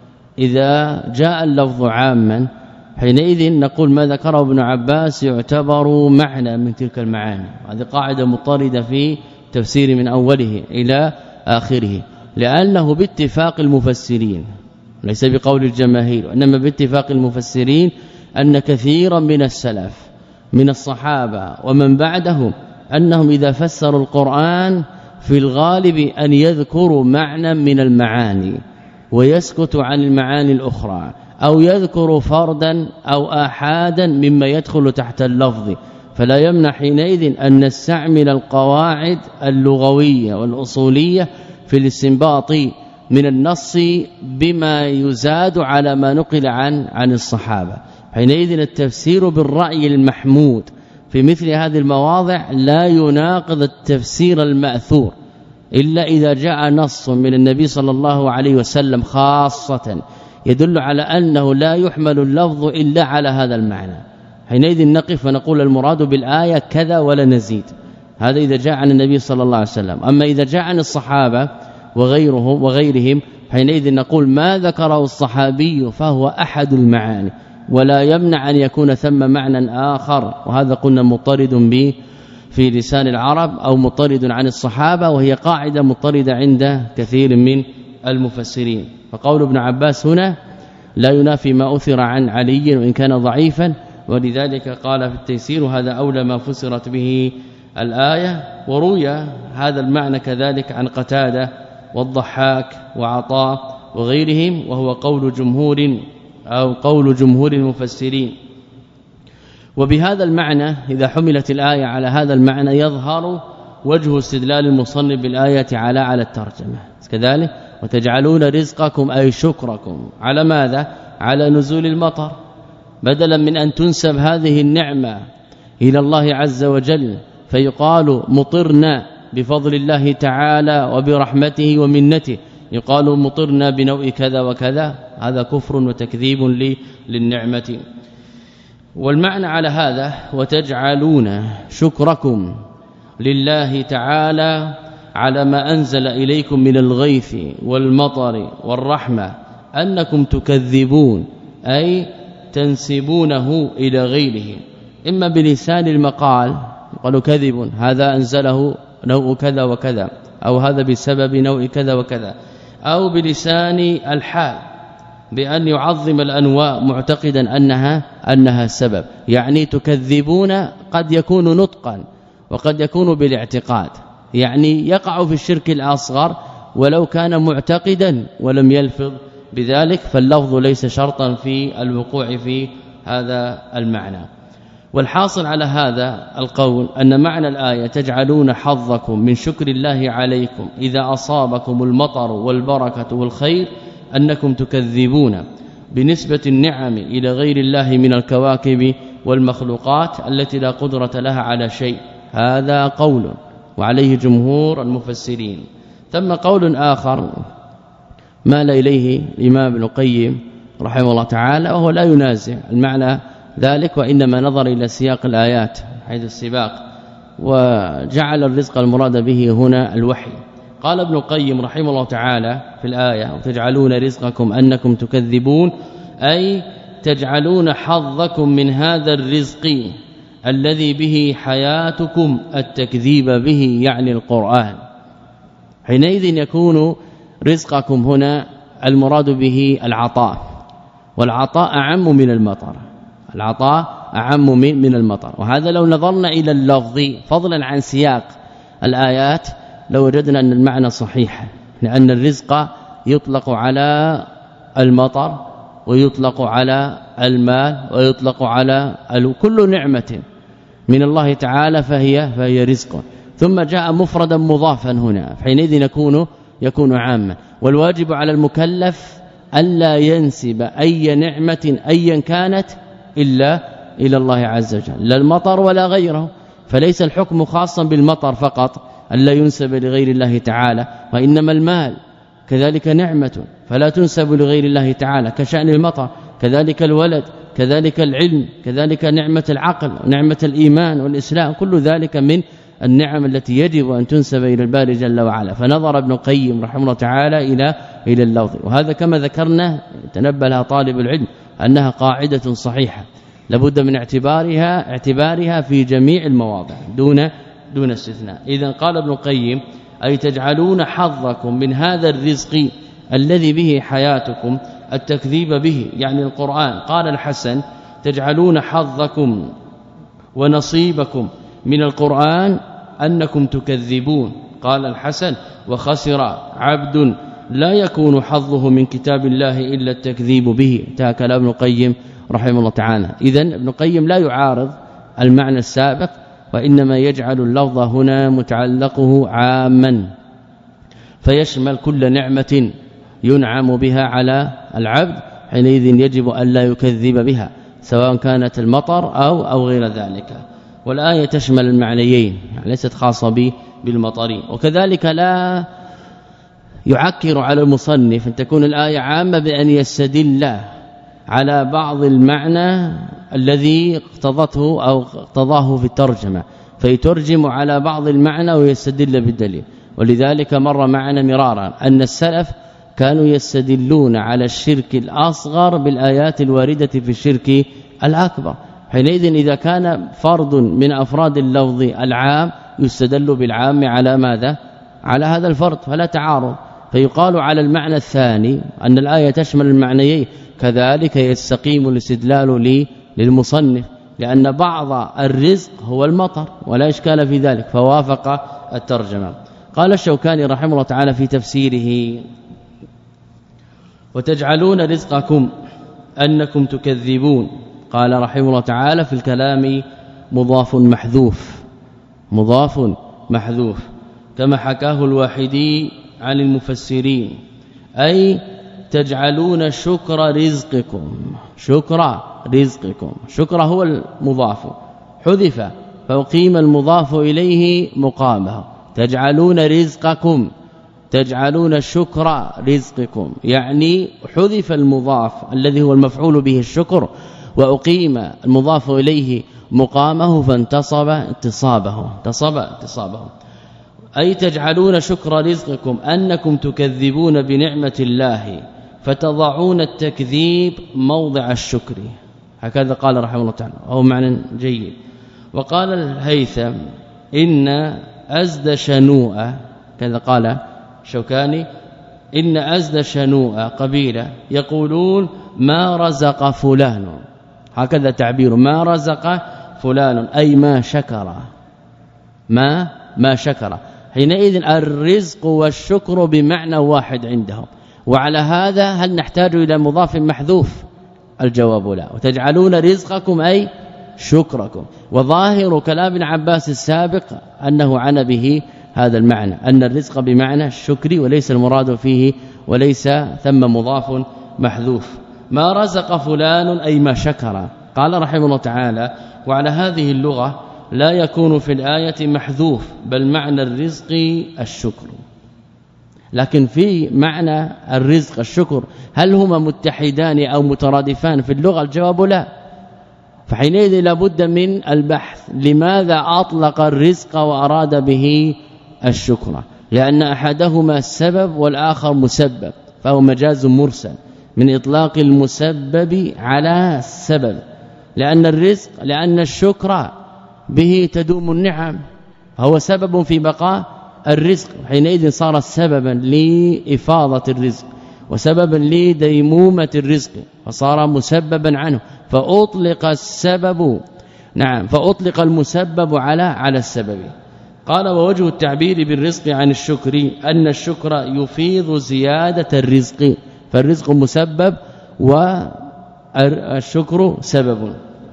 A: إذا جاء اللفظ عاما حينئذ نقول ما ذكره ابن عباس يعتبر معنى من تلك المعاني. هذه قاعدة مضطردة في تفسير من أوله إلى آخره، لأنه باتفاق المفسرين ليس بقول الجماهير وإنما باتفاق المفسرين أن كثيرا من السلف من الصحابة ومن بعدهم أنهم إذا فسروا القرآن في الغالب أن يذكروا معنى من المعاني ويسكت عن المعاني الأخرى، أو يذكر فردا أو آحادا مما يدخل تحت اللفظ. فلا يمنع حينئذ أن نستعمل القواعد اللغوية والأصولية في الاستنباط من النص بما يزاد على ما نقل عن عن الصحابة. حينئذ التفسير بالرأي المحمود في مثل هذه المواضع لا يناقض التفسير المأثور إلا إذا جاء نص من النبي صلى الله عليه وسلم خاصة يدل على أنه لا يحمل اللفظ إلا على هذا المعنى. حينئذ نقف ونقول المراد بالآية كذا ولا نزيد. هذا إذا جاء عن النبي صلى الله عليه وسلم. أما إذا جاء عن الصحابة وغيرهم وغيرهم حينئذ نقول ما ذكره الصحابي فهو أحد المعاني، ولا يمنع أن يكون ثم معنى آخر. وهذا قلنا مضطرد به في لسان العرب أو مضطرد عن الصحابة، وهي قاعدة مضطردة عند كثير من المفسرين. فقول ابن عباس هنا لا ينافي ما أثر عن علي وإن كان ضعيفا، ولذلك قال في التيسير هذا أولى ما فسرت به الآية. وروي هذا المعنى كذلك عن قتادة والضحاك وعطاء وغيرهم، وهو قول جمهور أو قول جمهور المفسرين. وبهذا المعنى إذا حملت الآية على هذا المعنى يظهر وجه استدلال المصنف بالآية على على الترجمة كذلك. وتجعلون رزقكم أي شكركم على ماذا؟ على نزول المطر، بدلا من أن تنسب هذه النعمة إلى الله عز وجل فيقال مطرنا بفضل الله تعالى وبرحمته ومنته، يقال مطرنا بنوء كذا وكذا. هذا كفر وتكذيب للنعمة. والمعنى على هذا وتجعلون شكركم لله تعالى على ما أنزل إليكم من الغيث والمطر والرحمة أنكم تكذبون أي تنسبونه إلى غيره، إما بلسان المقال قالوا كذب هذا أنزله نوء كذا وكذا، أو هذا بسبب نوء كذا وكذا، أو بلسان الحال بأن يعظم الأنواع معتقدا أنها أنها سبب. يعني تكذبون قد يكون نطقا وقد يكون بالاعتقاد، يعني يقع في الشرك الأصغر ولو كان معتقدا ولم يلفظ بذلك، فاللفظ ليس شرطا في الوقوع في هذا المعنى. والحاصل على هذا القول أن معنى الآية تجعلون حظكم من شكر الله عليكم إذا أصابكم المطر والبركة والخير أنكم تكذبون بنسبة النعم إلى غير الله من الكواكب والمخلوقات التي لا قدرة لها على شيء. هذا قول وعليه جمهور المفسرين. ثم قول آخر مال إليه الإمام ابن القيم رحمه الله تعالى، وهو لا ينازع المعنى ذلك، وإنما نظر إلى سياق الآيات حيث السباق، وجعل الرزق المراد به هنا الوحي. قال ابن القيم رحمه الله تعالى في الآية وتجعلون رزقكم أنكم تكذبون أي تجعلون حظكم من هذا الرزق الذي به حياتكم التكذيب به يعني القرآن. حينئذ يكون رزقكم هنا المراد به العطاء، والعطاء أعم من المطر، العطاء أعم من المطر. وهذا لو نظرنا إلى اللفظ فضلا عن سياق الآيات لو وجدنا أن المعنى صحيح، لأن الرزق يطلق على المطر ويطلق على المال ويطلق على كل نعمة من الله تعالى فهي فهي رزق، ثم جاء مفردا مضافا هنا، حينئذ يكون يكون عاما. والواجب على المكلف ألا ينسب أي نعمة أيا كانت إلا إلى الله عز وجل، لا المطر ولا غيره، فليس الحكم خاصا بالمطر فقط ألا ينسب لغير الله تعالى، وإنما المال كذلك نعمة فلا تنسب لغير الله تعالى كشأن المطر، كذلك الولد، كذلك العلم، كذلك نعمة العقل ونعمة الإيمان والإسلام، كل ذلك من النعم التي يجب أن تنسب إلى الباري جل وعلا. فنظر ابن القيم رحمه الله تعالى إلى إلى اللفظ، وهذا كما ذكرنا تنبه لها طالب العلم أنها قاعدة صحيحة لابد من اعتبارها اعتبارها في جميع المواضع دون دون استثناء. إذا قال ابن القيم أي تجعلون حظكم من هذا الرزق الذي به حياتكم التكذيب به، يعني القرآن. قال الحسن تجعلون حظكم ونصيبكم من القرآن أنكم تكذبون. قال الحسن وخسر عبد لا يكون حظه من كتاب الله إلا التكذيب به. انتهى كلام ابن القيم رحمه الله تعالى. إذن ابن القيم لا يعارض المعنى السابق، وإنما يجعل اللفظ هنا متعلقه عاما فيشمل كل نعمة ينعم بها على العبد، حينئذ يجب أن لا يكذب بها سواء كانت المطر أو أو غير ذلك. والآية تشمل المعنيين، يعني ليست خاصة به بالمطر. وكذلك لا يعكر على المصنف أن تكون الآية عامة بأن يستدل على بعض المعنى الذي اقتضته أو اقتضاه في الترجمة فيترجم على بعض المعنى ويستدل بالدليل. ولذلك مر معنا مرارا أن السلف كانوا يستدلون على الشرك الأصغر بالآيات الواردة في الشرك الأكبر، حينئذ إذا كان فرد من أفراد اللفظ العام يستدل بالعام على ماذا؟ على هذا الفرد، فلا تعارض. فيقال على المعنى الثاني أن الآية تشمل المعنيين، كذلك يستقيم الاستدلال للمصنف لأن بعض الرزق هو المطر ولا إشكال في ذلك، فوافق الترجمة. قال الشوكاني رحمه الله تعالى في تفسيره وتجعلون رزقكم أنكم تكذبون، قال رحمه الله تعالى في الكلام مضاف محذوف مضاف محذوف كما حكاه الواحدي عن المفسرين، أي تجعلون شكر رزقكم شكر رزقكم شكر هو المضاف حذف فأقيم المضاف إليه مقامه، تجعلون رزقكم تجعلون شكر رزقكم، يعني حذف المضاف الذي هو المفعول به الشكر وأقيم المضاف إليه مقامه فانتصب انتصابه انتصب انتصابه أي تجعلون شكر رزقكم أنكم تكذبون بنعمة الله فتضعون التكذيب موضع الشكر. هكذا قال رحمه الله تعالى، وهو معنى جيد. وقال الهيثم إن أزد شنوء، كذا قال شوكاني إن أزد شنوء قبيلة يقولون ما رزق فلان، هكذا تعبير ما رزق فلان أي ما شكر ما ما شكر. حينئذ الرزق والشكر بمعنى واحد عندهم، وعلى هذا هل نحتاج إلى مضاف محذوف؟ الجواب لا. وتجعلون رزقكم أي شكركم. وظاهر كلام ابن عباس السابق أنه عن به هذا المعنى أن الرزق بمعنى الشكر وليس المراد فيه وليس ثم مضاف محذوف. ما رزق فلان أي ما شكر. قال رحمه الله تعالى وعلى هذه اللغة لا يكون في الآية محذوف بل معنى الرزق الشكر، لكن في معنى الرزق الشكر هل هما متحدان أو مترادفان في اللغة؟ الجواب لا. فحينئذ لابد من البحث لماذا أطلق الرزق وأراد به الشكر، لأن أحدهما السبب والآخر مسبب، فهو مجاز مرسل من إطلاق المسبب على السبب، لأن الرزق لأن الشكر به تدوم النعم، هو سبب في بقاء الرزق، حينئذ صار سببا لإفاضة الرزق وسببا لديمومة الرزق فصار مسببا عنه، فأطلق السبب نعم فأطلق المسبب على على السبب. قال ووجه التعبير بالرزق عن الشكر أن الشكر يفيض زيادة الرزق، فالرزق مسبب والشكر سبب،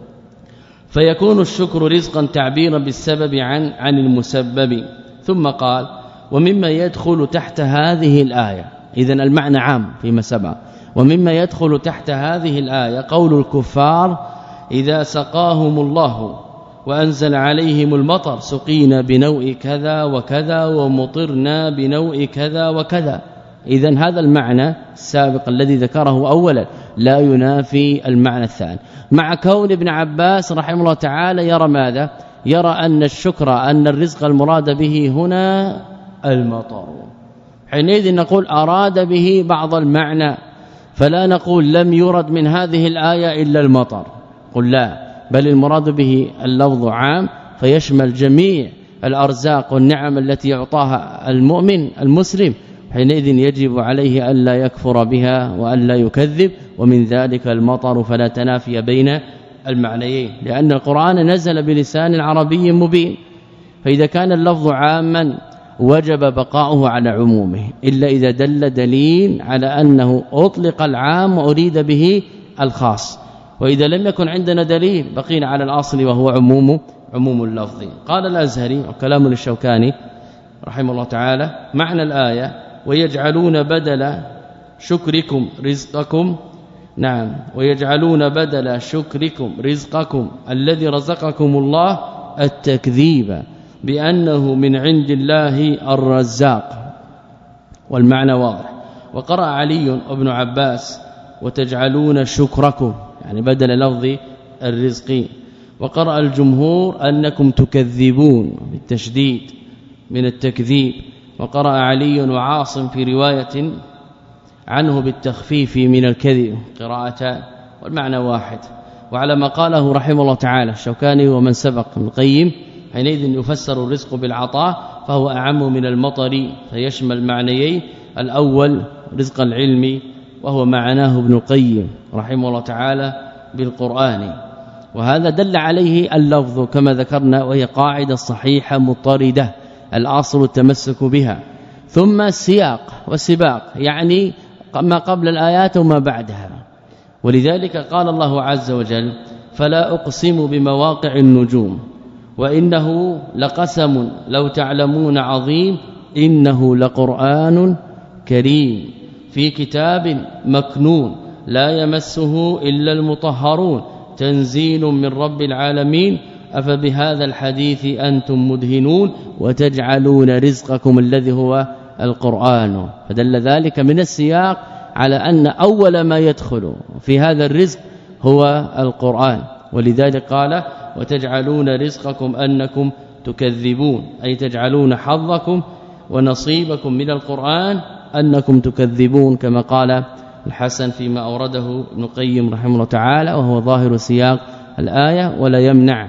A: فيكون الشكر رزقا تعبيرا بالسبب عن عن المسبب. ثم قال ومما يدخل تحت هذه الآية، إذن المعنى عام فيما سبق، ومما يدخل تحت هذه الآية قول الكفار إذا سقاهم الله وأنزل عليهم المطر سقينا بنوء كذا وكذا ومطرنا بنوء كذا وكذا. إذن هذا المعنى السابق الذي ذكره أولا لا ينافي المعنى الثاني، مع كون ابن عباس رحمه الله تعالى يرى ماذا؟ يرى أن الشكر أن الرزق المراد به هنا المطر، حينئذ نقول أراد به بعض المعنى، فلا نقول لم يرد من هذه الآية إلا المطر، قل لا، بل المراد به اللفظ عام فيشمل جميع الأرزاق والنعم التي يعطاها المؤمن المسلم، حينئذ يجب عليه ألا يكفر بها وألا يكذب، ومن ذلك المطر، فلا تنافي بين المعنيين، لأن القرآن نزل بلسان عربي مبين، فإذا كان اللفظ عاما وجب بقاؤه على عمومه إلا إذا دل دليل على أنه أطلق العام وأريد به الخاص، وإذا لم يكن عندنا دليل بقينا على الأصل وهو عموم عموم اللفظ. قال الأزهري وكلام للشوكاني رحمه الله تعالى معنى الآية ويجعلون بدل شكركم رزقكم، نعم، ويجعلون بدل شكركم رزقكم الذي رزقكم الله التكذيب بأنه من عند الله الرزاق، والمعنى واضح. وقرأ علي وابن عباس وتجعلون شكركم يعني بدل لفظ الرزق، وقرأ الجمهور أنكم تكذبون بالتشديد من التكذيب، وقرأ علي وعاصم في رواية عنه بالتخفيف من الكذب قراءتان، والمعنى واحد. وعلى ما قاله رحمه الله تعالى الشوكاني ومن سبق من القيم حينئذ يفسر الرزق بالعطاء فهو أعم من المطر، فيشمل معنيين، الأول رزق العلم وهو معناه ابن القيم رحمه الله تعالى بالقرآن، وهذا دل عليه اللفظ كما ذكرنا، وهي قاعدة صحيحة مضطردة الأصل التمسك بها. ثم السياق والسباق يعني ما قبل الآيات وما بعدها، ولذلك قال الله عز وجل فلا أقسم بمواقع النجوم وإنه لقسم لو تعلمون عظيم إنه لقرآن كريم في كتاب مكنون لا يمسه إلا المطهرون تنزيل من رب العالمين أفبهذا الحديث أنتم مدهنون وتجعلون رزقكم الذي هو القرآن. فدل ذلك من السياق على أن أول ما يدخل في هذا الرزق هو القرآن، ولذلك قال وتجعلون رزقكم أنكم تكذبون، أي تجعلون حظكم ونصيبكم من القرآن أنكم تكذبون، كما قال الحسن فيما أورده ابن القيم رحمه الله تعالى، وهو ظاهر سياق الآية. ولا يمنع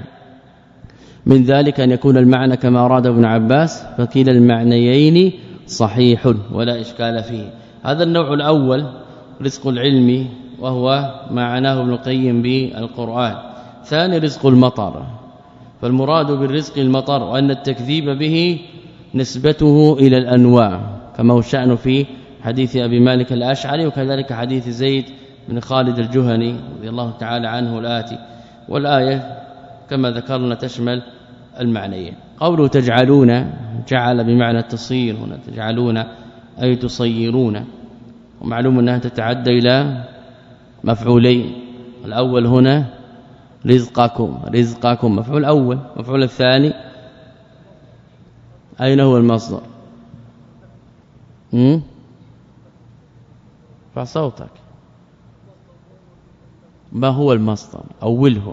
A: من ذلك أن يكون المعنى كما أراد ابن عباس، فكلا المعنيين صحيح ولا إشكال فيه. هذا النوع الأول رزق العلم وهو ما عناه ابن القيم بالقرآن. ثاني رزق المطر، فالمراد بالرزق المطر وأن التكذيب به نسبته إلى الأنواع كما هو الشأن في حديث أبي مالك الأشعري، وكذلك حديث زيد بن خالد الجهني رضي الله تعالى عنه الآتي. والآية كما ذكرنا تشمل المعنيين. قوله تجعلون جعل بمعنى التصير، هنا تجعلون أي تصيرون، ومعلوم أنها تتعدى إلى مفعولين، الأول هنا رزقكم رزقكم مفعول أول، مفعول الثاني أين هو المصدر؟ امم فصوتك ما هو المصدر؟ أوله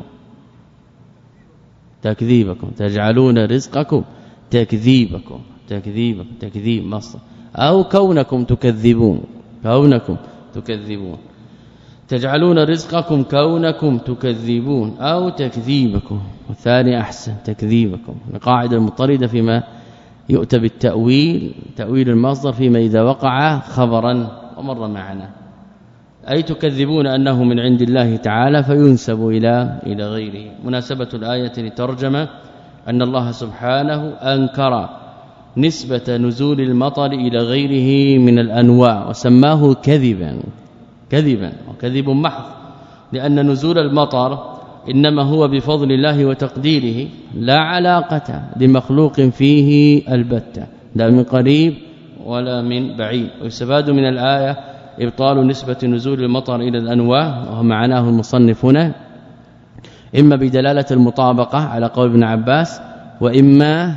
A: تكذيبكم، تجعلون رزقكم تكذيبكم تكذيبكم تكذيب مصدر، أو كونكم تكذبون كونكم تكذبون، تجعلون رزقكم كونكم تكذبون أو تكذيبكم، والثاني أحسن تكذيبكم. القاعدة المضطردة فيما يؤتى بالتأويل تأويل المصدر فيما إذا وقع خبرا، ومر معنا أي تكذبون أنه من عند الله تعالى فينسب إلى إلى غيره. مناسبة الآية لترجمة أن الله سبحانه أنكر نسبة نزول المطر إلى غيره من الأنواع وسماه كذبا كذبا وكذب محض، لأن نزول المطر إنما هو بفضل الله وتقديره، لا علاقة لمخلوق فيه البتة، لا من قريب ولا من بعيد. ويستفاد من الآية إبطال نسبة نزول المطر إلى الأنواع، وهو معناه المصنف هنا إما بدلالة المطابقة على قول ابن عباس، وإما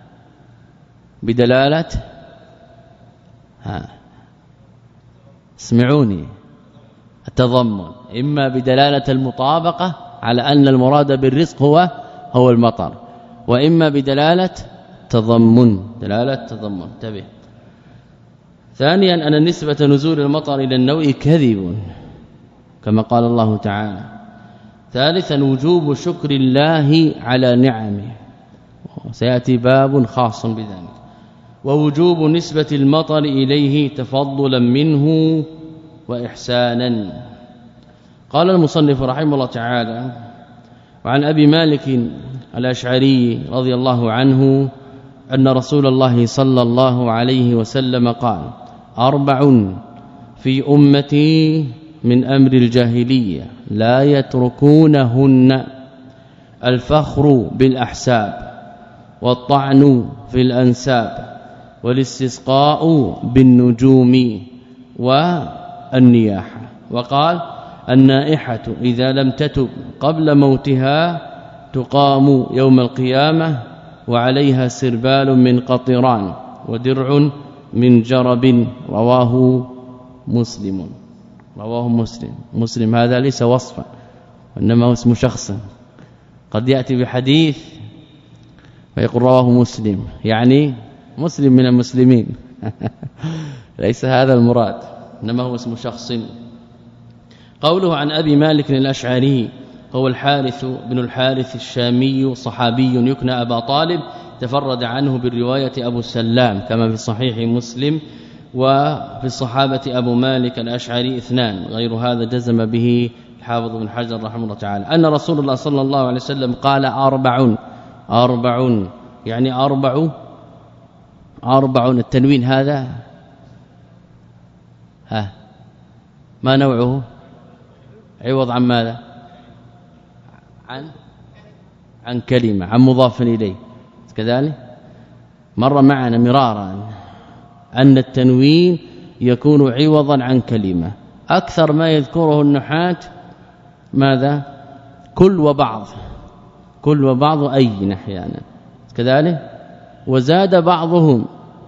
A: بدلالة ها اسمعوني التضمن، إما بدلالة المطابقة على أن المراد بالرزق هو هو المطر، وإما بدلالة تضمن دلالة تضمن. انتبه. ثانيا أن نسبة نزول المطر إلى النوء كذب كما قال الله تعالى. ثالثا وجوب شكر الله على نعمه، سيأتي باب خاص بذلك. ووجوب نسبة المطر إليه تفضلا منه وإحسانا. قال المصنف رحمه الله تعالى: وعن أبي مالك الأشعري رضي الله عنه أن رسول الله صلى الله عليه وسلم قال: أربع في أمتي من أمر الجاهلية لا يتركونهن: الفخر بالأحساب، والطعن في الأنساب، والاستسقاء بالنجوم، والنياحة. وقال: النائحة إذا لم تتب قبل موتها تقام يوم القيامة وعليها سربال من قطران ودرع من جرب. رواه مسلم رواه مسلم مسلم هذا ليس وصفا وانما هو اسم شخص، قد يأتي بحديث فيقول رواه مسلم يعني مسلم من المسلمين ليس هذا المراد، انما هو اسم شخص. قوله عن أبي مالك الأشعري هو الحارث بن الحارث الشامي صحابي يكنى أبا طالب، تفرد عنه بالرواية أبو السلام كما في صحيح مسلم. وفي الصحابة أبو مالك الأشعري اثنان، غير هذا جزم به الحافظ بن حجر رحمه الله تعالى أن رسول الله صلى الله عليه وسلم قال: أربع أربع يعني أربع أربع. التنوين هذا ها ما نوعه؟ عوض عن ماذا؟ عن عن كلمة، عن مضاف إليه كذلك. مر معنا مرارا أن التنوين يكون عوضا عن كلمة، أكثر ما يذكره النحاة ماذا؟ كل وبعض، كل وبعض أي أحيانا كذلك. وزاد بعضهم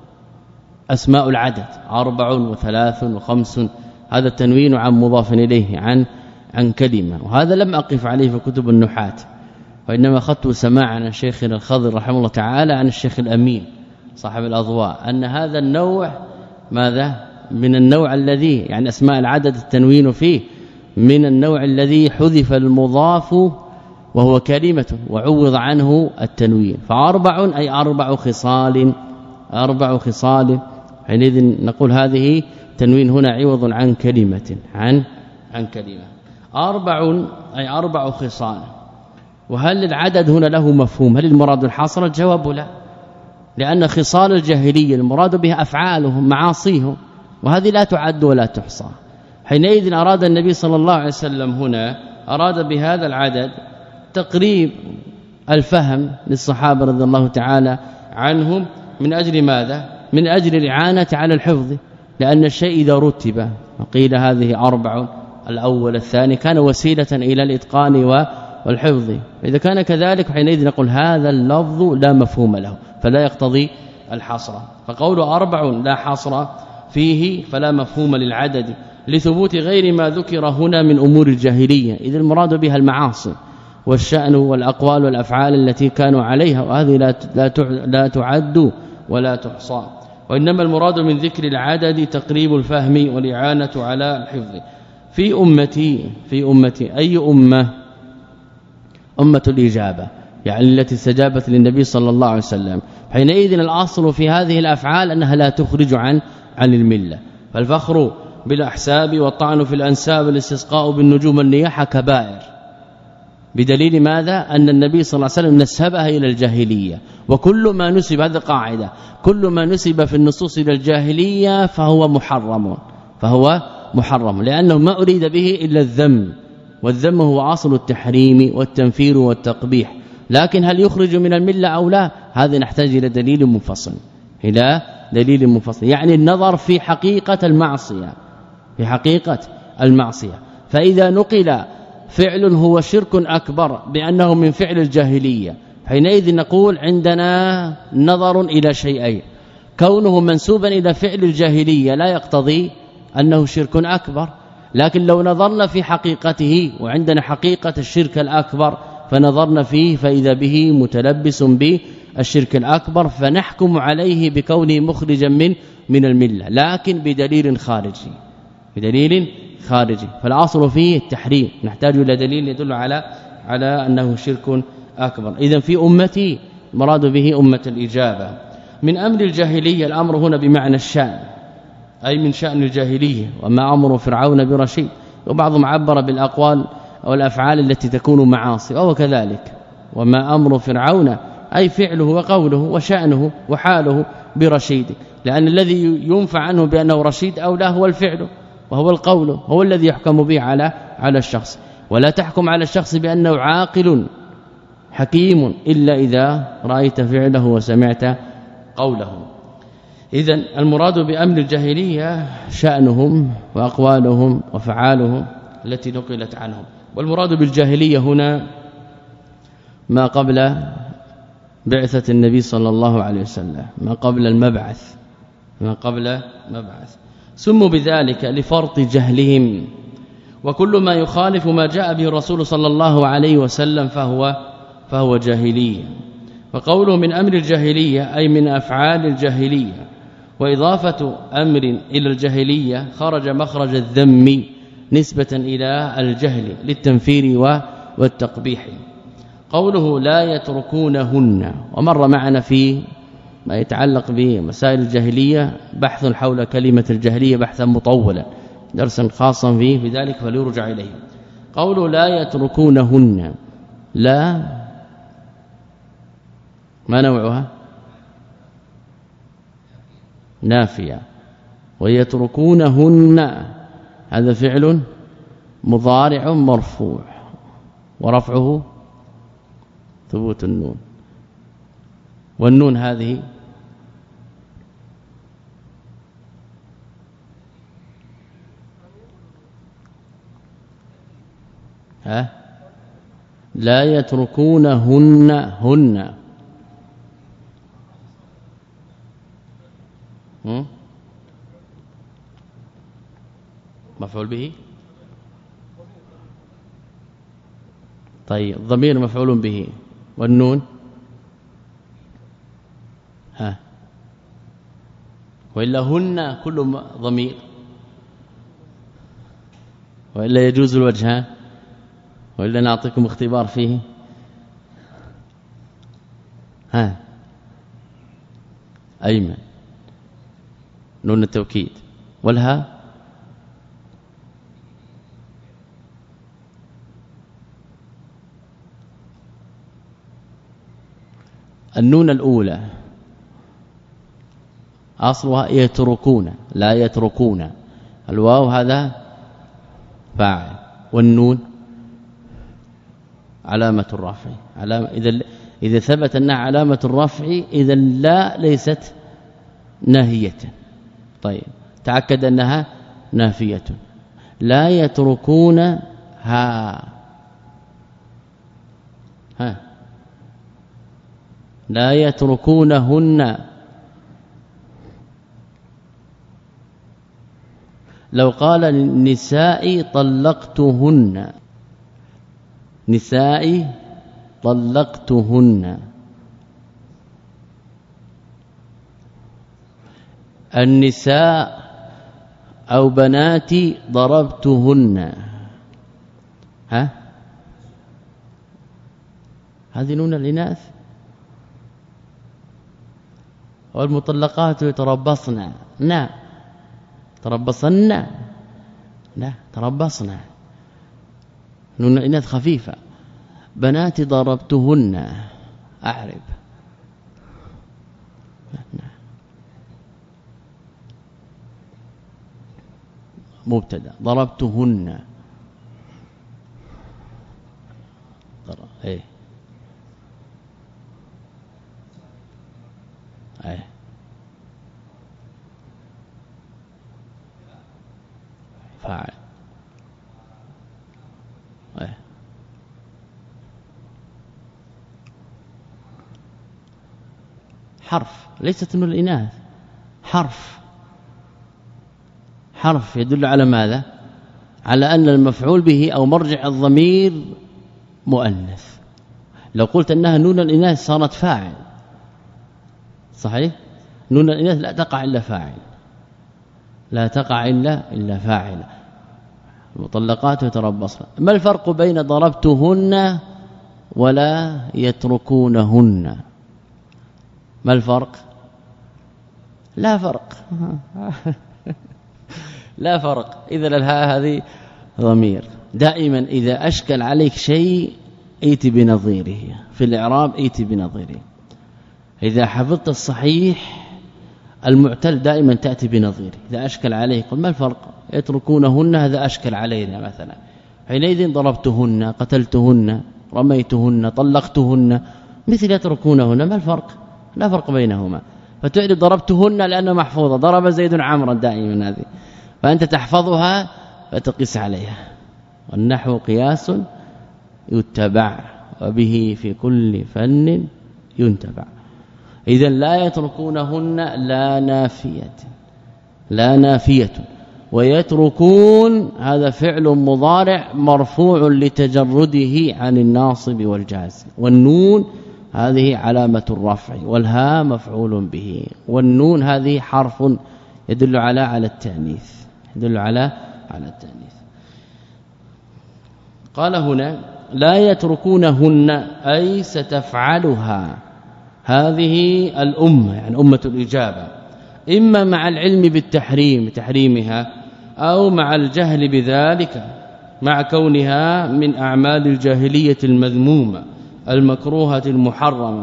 A: أسماء العدد أربع وثلاث وخمس، هذا التنوين عن مضاف إليه عن عن كلمة. وهذا لم أقف عليه في كتب النحاة، وإنما أخذت سماعا عن شيخنا الخضر رحمه الله تعالى عن الشيخ الأمين صاحب الأضواء أن هذا النوع ماذا؟ من النوع الذي يعني أسماء العدد التنوين فيه من النوع الذي حذف المضاف وهو كلمة وعوض عنه التنوين. فأربع أي أربع خصال، أربع خصال، حينئذ نقول هذه تنوين هنا عوض عن كلمة عن عن كلمة. أربع أي أربع خصال. وهل العدد هنا له مفهوم؟ هل المراد الحصر؟ الجواب لا، لأن خصال الجاهلية المراد بها أفعالهم معاصيهم، وهذه لا تعد ولا تحصى. حينئذ أراد النبي صلى الله عليه وسلم هنا أراد بهذا العدد تقريب الفهم للصحابة رضي الله تعالى عنهم، من أجل ماذا؟ من أجل الإعانة على الحفظ، لأن الشيء إذا رتب وقيل هذه أربع الأول الثاني كان وسيلة إلى الإتقان والحفظ. إذا كان كذلك حينئذ نقول هذا اللفظ لا مفهوم له فلا يقتضي الحصر. فقول أربع لا حصر فيه فلا مفهوم للعدد لثبوت غير ما ذكر هنا من أمور الجاهلية، إذ المراد بها المعاصي والشأن والأقوال والأفعال التي كانوا عليها، وهذه لا لا تعد ولا تحصى. وإنما المراد من ذكر العدد تقريب الفهم والإعانة على الحفظ. في أمتي في أمتي أي أمة؟ أمة الإجابة، يعني التي استجابت للنبي صلى الله عليه وسلم. حينئذ الأصل في هذه الأفعال أنها لا تخرج عن عن الملة. فالفخر بالأحساب والطعن في الأنساب والاستسقاء بالنجوم والنياحة كبائر، بدليل ماذا؟ أن النبي صلى الله عليه وسلم نسبها إلى الجاهلية، وكل ما نسب، هذا قاعدة، كل ما نسب في النصوص إلى الجاهلية فهو محرم، فهو محرم لأنه ما أريد به إلا الذم، والذم هو اصل التحريم والتنفير والتقبيح. لكن هل يخرج من المله او لا؟ هذا نحتاج الى دليل منفصل، الى دليل منفصل، يعني النظر في حقيقة المعصية، في حقيقة المعصية. فإذا نقل فعل هو شرك أكبر بأنه من فعل الجاهلية، حينئذ نقول عندنا نظر إلى شيئين: كونه منسوبا إلى فعل الجاهلية لا يقتضي أنه شرك أكبر، لكن لو نظرنا في حقيقته وعندنا حقيقة الشرك الأكبر فنظرنا فيه فإذا به متلبس بالشرك الأكبر، فنحكم عليه بكونه مخرجا من من الملة، لكن بدليل خارجي، بدليل خارجي. فالاصل فيه التحريم، نحتاج الى دليل يدل على على انه شرك أكبر. اذا في امتي مراد به أمة الإجابة. من أمر الجاهلية، الأمر هنا بمعنى الشأن، أي من شأن الجاهلية، وما أمر فرعون برشيد، وبعضهم عبر بالأقوال أو الأفعال التي تكون معاصي، وهو كذلك، وما أمر فرعون أي فعله وقوله وشأنه وحاله برشيد، لأن الذي ينفع عنه بأنه رشيد أو لا هو الفعل وهو القول، هو الذي يحكم به على على الشخص، ولا تحكم على الشخص بأنه عاقل حكيم إلا إذا رأيت فعله وسمعت قوله. إذن المراد بأمر الجاهلية شأنهم وأقوالهم وفعالهم التي نقلت عنهم. والمراد بالجاهلية هنا ما قبل بعثة النبي صلى الله عليه وسلم، ما قبل المبعث، ما قبل مبعث، سموا بذلك لفرط جهلهم، وكل ما يخالف ما جاء به الرسول صلى الله عليه وسلم فهو فهو جاهلية. وقوله من أمر الجاهلية أي من أفعال الجاهلية، وإضافة أمر إلى الجاهلية خرج مخرج الذم نسبة إلى الجهل للتنفير والتقبيح. قوله لا يتركونهن، ومر معنا في ما يتعلق بمسائل الجاهلية بحث حول كلمة الجاهلية بحثا مطولا، درسا خاصا فيه، بذلك فليرجع إليه. قوله لا يتركونهن، لا ما نوعها؟ نافية. ويتركونهن هذا فعل مضارع مرفوع، ورفعه ثبوت النون، والنون هذه ها لا يتركونهن، هن هم مفعول به، طيب الضمير مفعول به، والنون ها وإلا هن كل ضمير، وإلا يجوز الوجهان، وإلا نعطيكم اختبار فيه. ها أيمن نون التوكيد، والها النون الأولى أصلها يتركون، لا يتركون، الواو هذا فاعل، والنون علامة الرفع، علامة إذا إذا ثبت أنها علامة الرفع إذا لا ليست ناهية. طيب تأكد أنها نافية. لا يتركون ها ها لا يتركونهن. لو قال النساء طلقتهن، نسائي طلقتهن، النساء أو بناتي ضربتهن، ها هذه نون الإناث. والمطلقات يتربصن، لا تربصن، لا تربصن، نون الإناث خفيفة. بنات ضربتهن أعرب مبتدا ضربتهن ضرب ايه ايه فاعل ايه حرف ليست من الإناث حرف حرف يدل على ماذا على أن المفعول به أو مرجع الضمير مؤنث لو قلت أنها نون الإناث صارت فاعل صحيح نون الإناث لا تقع إلا فاعل لا تقع إلا إلا فاعل المطلقات يتربصن ما الفرق بين ضربتهن ولا يتركونهن ما الفرق لا فرق لا فرق إذا الهاء هذه ضمير دائما إذا أشكل عليك شيء ائت بنظيره في الإعراب ائت بنظيره إذا حفظت الصحيح المعتل دائما تأتي بنظيره إذا أشكل عليه قل ما الفرق يتركونهن هذا أشكل علينا مثلا حينئذ ضربتهن قتلتهن رميتهن طلقتهن مثل يتركونهن ما الفرق لا فرق بينهما فتعرف ضربتهن لأنها محفوظة ضرب زيد عمرا دائما هذه فأنت تحفظها فتقيس عليها والنحو قياس يتبع وبه في كل فن ينتفع إذا لا يتركونهن لا نافية لا نافية ويتركون هذا فعل مضارع مرفوع لتجرده عن الناصب والجازم والنون هذه علامة الرفع والها مفعول به والنون هذه حرف يدل على على التأنيث يدل على على التأنيث قال هنا لا يتركونهن أي ستفعلها هذه الأمة يعني أمة الإجابة إما مع العلم بالتحريم تحريمها أو مع الجهل بذلك مع كونها من أعمال الجاهلية المذمومة المكروهة المحرمة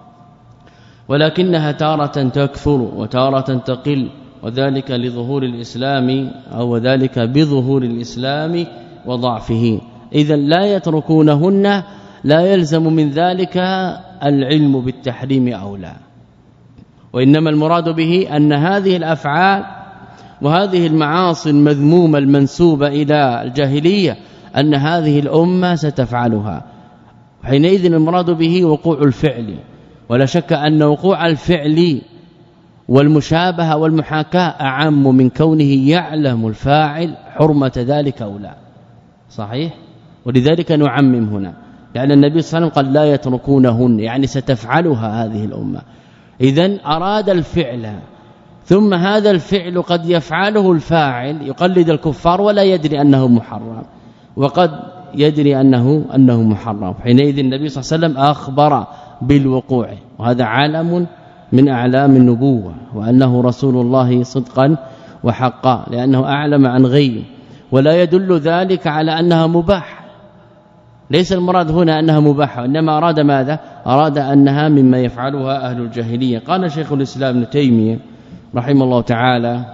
A: ولكنها تارة تكثر وتارة تقل وذلك لظهور الإسلام أو ذلك بظهور الإسلام وضعفه إذا لا يتركونهن لا يلزم من ذلك العلم بالتحريم أو لا وإنما المراد به أن هذه الأفعال وهذه المعاصي المذمومة المنسوبة إلى الجاهلية أن هذه الأمة ستفعلها حينئذ المراد به وقوع الفعل ولا شك أن وقوع الفعل والمشابهة والمحاكاة أعم من كونه يعلم الفاعل حرمة ذلك أو لا صحيح ولذلك نعمم هنا يعني النبي صلى الله عليه وسلم قال لا يتركونهن يعني ستفعلها هذه الأمة إذن أراد الفعل ثم هذا الفعل قد يفعله الفاعل يقلد الكفار ولا يدري أنه محرم وقد يدري أنه أنه محرم حينئذ النبي صلى الله عليه وسلم أخبر بالوقوع وهذا علم من أعلام النبوة وأنه رسول الله صدقا وحقا لأنه أعلم عن غيب ولا يدل ذلك على أنها مباح ليس المراد هنا أنها مباحة إنما أراد ماذا أراد أنها مما يفعلها أهل الجاهلية قال شيخ الإسلام ابن تيمية رحمه الله تعالى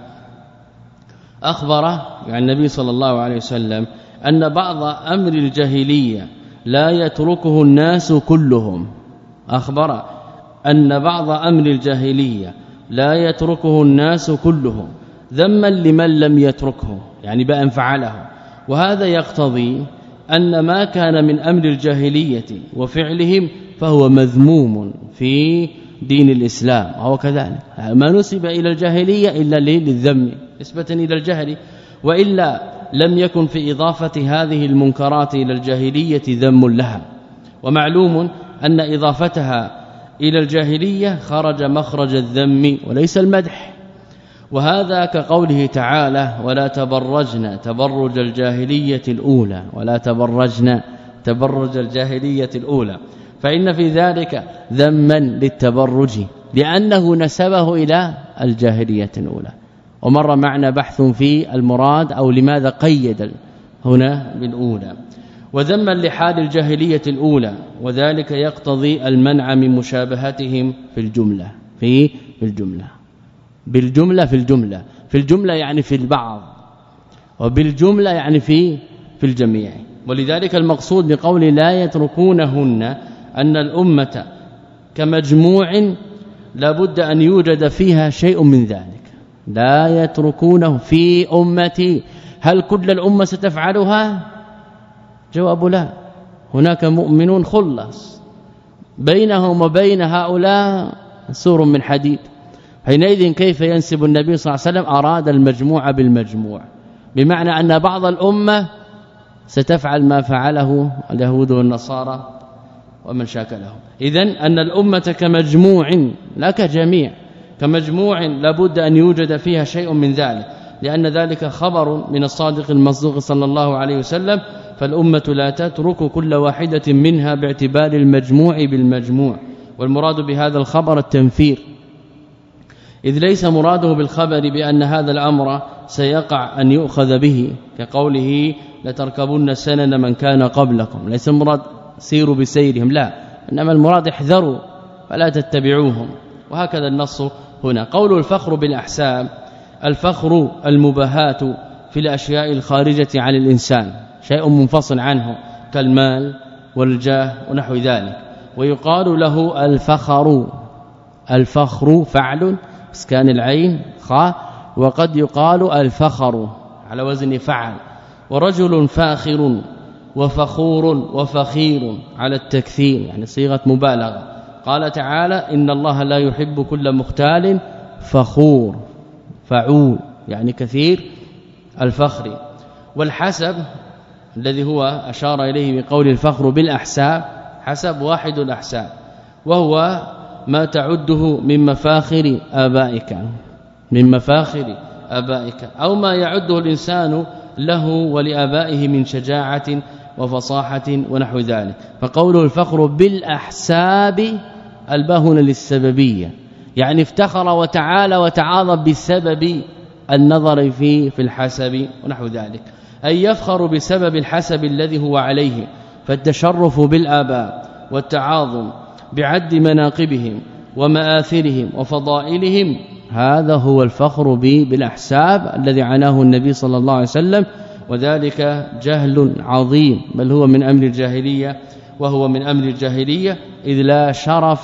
A: أخبر عن النبي صلى الله عليه وسلم أن بعض أمر الجاهلية لا يتركه الناس كلهم أخبر أن بعض أمر الجاهلية لا يتركه الناس كلهم ذما لمن لم يتركه يعني بأن فعله وهذا يقتضي أن ما كان من أمر الجاهلية وفعلهم فهو مذموم في دين الإسلام وهو كذلك ما نسب إلى الجاهلية إلا للذم نسبة إلى الجهل وإلا لم يكن في إضافة هذه المنكرات إلى الجاهلية ذم لها ومعلوم أن إضافتها إلى الجاهلية خرج مخرج الذم وليس المدح وهذا كقوله تعالى ولا تبرجن تبرج الجاهلية الأولى ولا تبرجن تبرج الجاهلية الأولى فإن في ذلك ذما للتبرج لأنه نسبه إلى الجاهلية الأولى ومر معنا بحث في المراد أو لماذا قيد هنا بالأولى وذما لحال الجاهلية الأولى، وذلك يقتضي المنع من مشابهتهم في الجملة في في الجملة بالجملة في الجملة في الجملة يعني في البعض، وبالجملة يعني في في الجميع. ولذلك المقصود بقول لا يتركونهن أن الأمة كمجموع لابد أن يوجد فيها شيء من ذلك. لا يتركونه في أمتي، هل كل الأمة ستفعلها؟ جواب لا، هناك مؤمنون خلص بينهم وبين هؤلاء سور من حديد. حينئذ كيف ينسب النبي صلى الله عليه وسلم أراد المجموع بالمجموع، بمعنى أن بعض الأمة ستفعل ما فعله اليهود والنصارى ومن شاكلهم. إذن أن الأمة كمجموع لا كجميع، كمجموع لابد أن يوجد فيها شيء من ذلك، لأن ذلك خبر من الصادق المصدوق صلى الله عليه وسلم. فالأمة لا تترك كل واحدة منها باعتبار المجموع بالمجموع، والمراد بهذا الخبر التنفير، إذ ليس مراده بالخبر بأن هذا الأمر سيقع أن يؤخذ به، كقوله لتركبن سنن من كان قبلكم، ليس المراد سيروا بسيرهم، لا، إنما المراد احذروا فلا تتبعوهم. وهكذا النص هنا. قول الفخر بالأحساب، الفخر المباهات في الأشياء الخارجة عن الإنسان، شيء منفصل عنه كالمال والجاه ونحو ذلك، ويقال له الفخر. الفخر فعل اسكان العين خاء، وقد يقال الفخر على وزن فعل. ورجل فاخر وفخور وفخير على التكثير، يعني صيغة مبالغة. قال تعالى إن الله لا يحب كل مختال فخور، فعول يعني كثير الفخر. والحسب الذي هو أشار إليه بقول الفخر بالأحساب، حسب واحد الأحساب، وهو ما تعده من مفاخر آبائك، من مفاخر آبائك، أو ما يعده الإنسان له ولآبائه من شجاعة وفصاحة ونحو ذلك. فقوله الفخر بالأحساب الباهن للسببية، يعني افتخر وتعالى وتعاظم بسبب النظر في في الحسب ونحو ذلك، أي يفخر بسبب الحسب الذي هو عليه. فالتشرف بالآباء والتعاظم بعد مناقبهم ومآثرهم وفضائلهم، هذا هو الفخر بالأحساب الذي عناه النبي صلى الله عليه وسلم، وذلك جهل عظيم، بل هو من أمر الجاهلية، وهو من أمر الجاهلية إذ لا شرف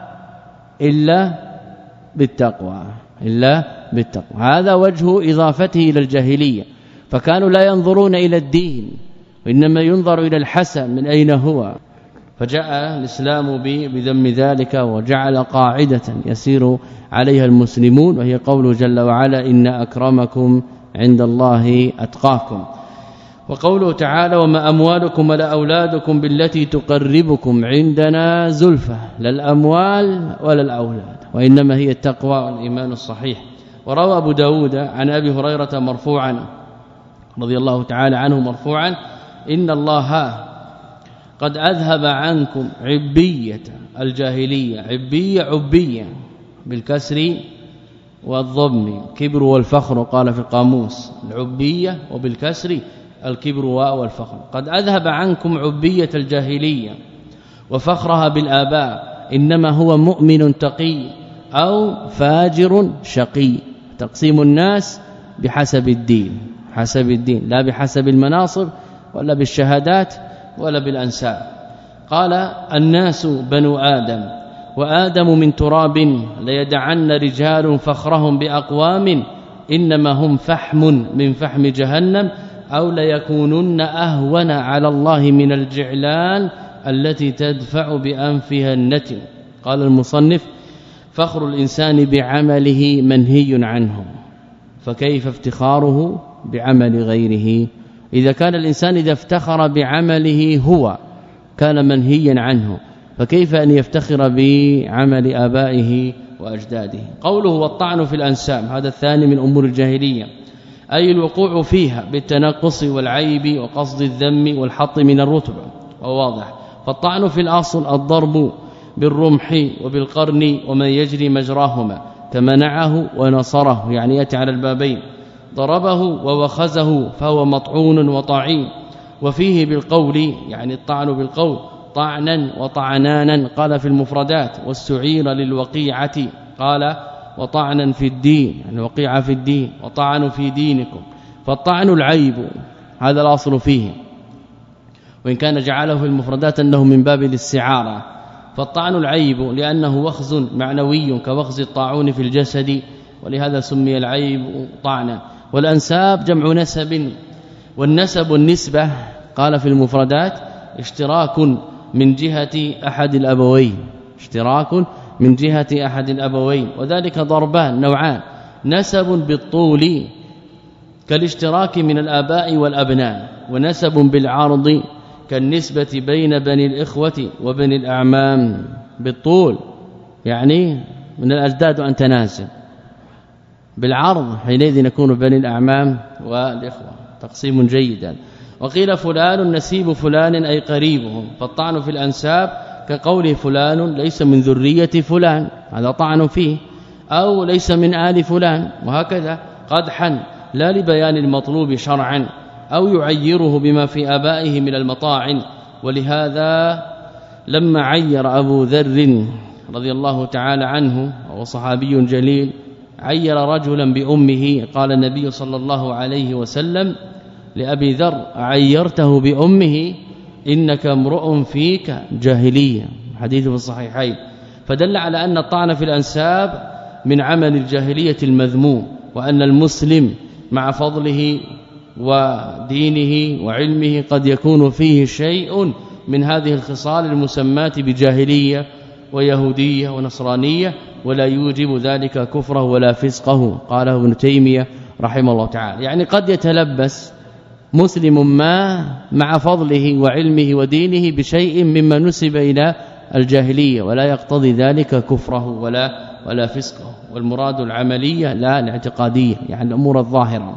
A: إلا بالتقوى، إلا بالتقوى. هذا وجه إضافته إلى الجاهلية، فكانوا لا ينظرون إلى الدين وإنما ينظر إلى الحسب من أين هو، فجاء الإسلام بذم ذلك وجعل قاعدة يسير عليها المسلمون، وهي قوله جل وعلا إن أكرمكم عند الله أتقاكم. وقوله تعالى وما أموالكم ولا أولادكم بالتي تقربكم عندنا زلفى، لا الأموال ولا الأولاد، وإنما هي التقوى والإيمان الصحيح. وروى أبو داود عن أبي هريرة مرفوعا رضي الله تعالى عنه مرفوعا إن الله قد أذهب عنكم عبية الجاهلية، عبية عبية بالكسر والضم، كبر والفخر قال في القاموس العبية، وبالكسر الكبر والفخر. قد أذهب عنكم عبية الجاهلية وفخرها بالآباء، إنما هو مؤمن تقي أو فاجر شقي. تقسيم الناس بحسب الدين، حسب الدين لا بحسب المناصب ولا بالشهادات ولا بالأنساب. قال الناس بنو آدم وآدم من تراب، ليدعن رجال فخرهم بأقوام، إنما هم فحم من فحم جهنم، أو ليكونن أهون على الله من الجعلان التي تدفع بأنفها النتن. قال المصنف فخر الإنسان بعمله منهي عنه، فكيف افتخاره بعمل غيره؟ إذا كان الإنسان إذا افتخر بعمله هو كان منهيا عنه، فكيف أن يفتخر بعمل آبائه وأجداده؟ قوله والطعن في الأنساب، هذا الثاني من أمور الجاهلية، أي الوقوع فيها بالتنقص والعيب وقصد الذم والحط من الرتبة، وواضح. فالطعن في الأصل الضرب بالرمح وبالقرن ومن يجري مجراهما، كمنعه ونصره، يعني يأتي على البابين، ضربه ووخزه فهو مطعون وطعين. وفيه بالقول يعني الطعن بالقول طعنا وطعنانا قال في المفردات، واستعير للوقيعة قال وطعنا في الدين يعني وقيعة في الدين وطعن في دينكم. فالطعن العيب هذا الاصل فيه، وإن كان جعله في المفردات أنه من باب الاستعارة. فالطعن العيب لأنه وخز معنوي كوخز الطاعون في الجسد، ولهذا سمي العيب طعنا. والأنساب جمع نسب، والنسب النسبة قال في المفردات اشتراك من جهة أحد الأبوين، اشتراك من جهة أحد الأبوين، وذلك ضربان نوعان: نسب بالطول كالاشتراك من الآباء والأبناء، ونسب بالعرض كالنسبة بين بني الإخوة وبني الأعمام. بالطول يعني من الأجداد أن تناسب، بالعرض حينئذ يكون بني الأعمام والإخوة. تقسيم جيدا. وقيل فلان نسيب فلان أي قريبهم، فالطعن في الأنساب كقول فلان ليس من ذرية فلان، هذا طعن فيه، أو ليس من آل فلان، وهكذا قدحا لا لبيان المطلوب شرعا، أو يعيره بما في آبائه من المطاعن. ولهذا لما عير أبو ذر رضي الله تعالى عنه وهو صحابي جليل عير رجلا بأمه، قال النبي صلى الله عليه وسلم لأبي ذر: عيرته بأمه إنك امرؤ فيك جاهلية، حديث في الصحيحين. فدل على أن الطعن في الأنساب من عمل الجاهلية المذموم، وأن المسلم مع فضله ودينه وعلمه قد يكون فيه شيء من هذه الخصال المسمات بجاهلية ويهودية ونصرانية، ولا يوجب ذلك كفره ولا فسقه، قاله ابن تيمية رحمه الله تعالى. يعني قد يتلبس مسلم ما مع فضله وعلمه ودينه بشيء مما نسب إلى الجاهلية، ولا يقتضي ذلك كفره ولا ولا فسقه، والمراد العملية لا الاعتقادية، يعني الأمور الظاهرة.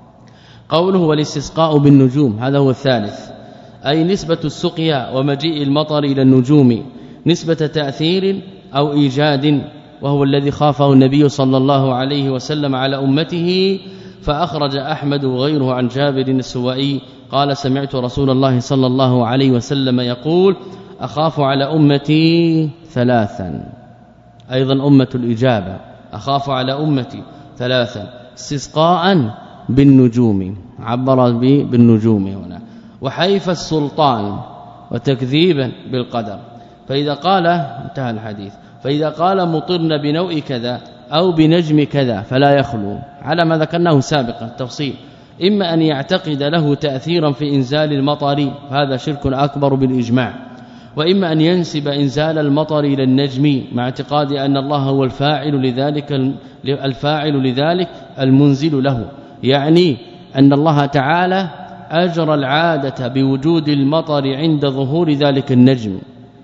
A: قوله والاستسقاء بالنجوم، هذا هو الثالث، أي نسبة السقيا ومجيء المطر إلى النجوم نسبة تأثير أو إيجاد، وهو الذي خافه النبي صلى الله عليه وسلم على أمته. فأخرج أحمد وغيره عن جابر السوائي قال: سمعت رسول الله صلى الله عليه وسلم يقول: أخاف على أمتي ثلاثا، أيضا أمة الإجابة، أخاف على أمتي ثلاثا: استسقاء بالنجوم، عبر بالنجوم هنا، وحيف السلطان، وتكذيبا بالقدر. فإذا قال انتهى الحديث، فإذا قال مطرنا بنوء كذا أو بنجم كذا فلا يخلو على ما ذكرناه سابقا التفصيل، إما أن يعتقد له تأثيرا في إنزال المطر، هذا شرك أكبر بالإجماع، وإما أن ينسب إنزال المطر إلى النجم مع اعتقاد أن الله هو الفاعل لذلك الفاعل لذلك المنزل له، يعني أن الله تعالى أجرى العادة بوجود المطر عند ظهور ذلك النجم،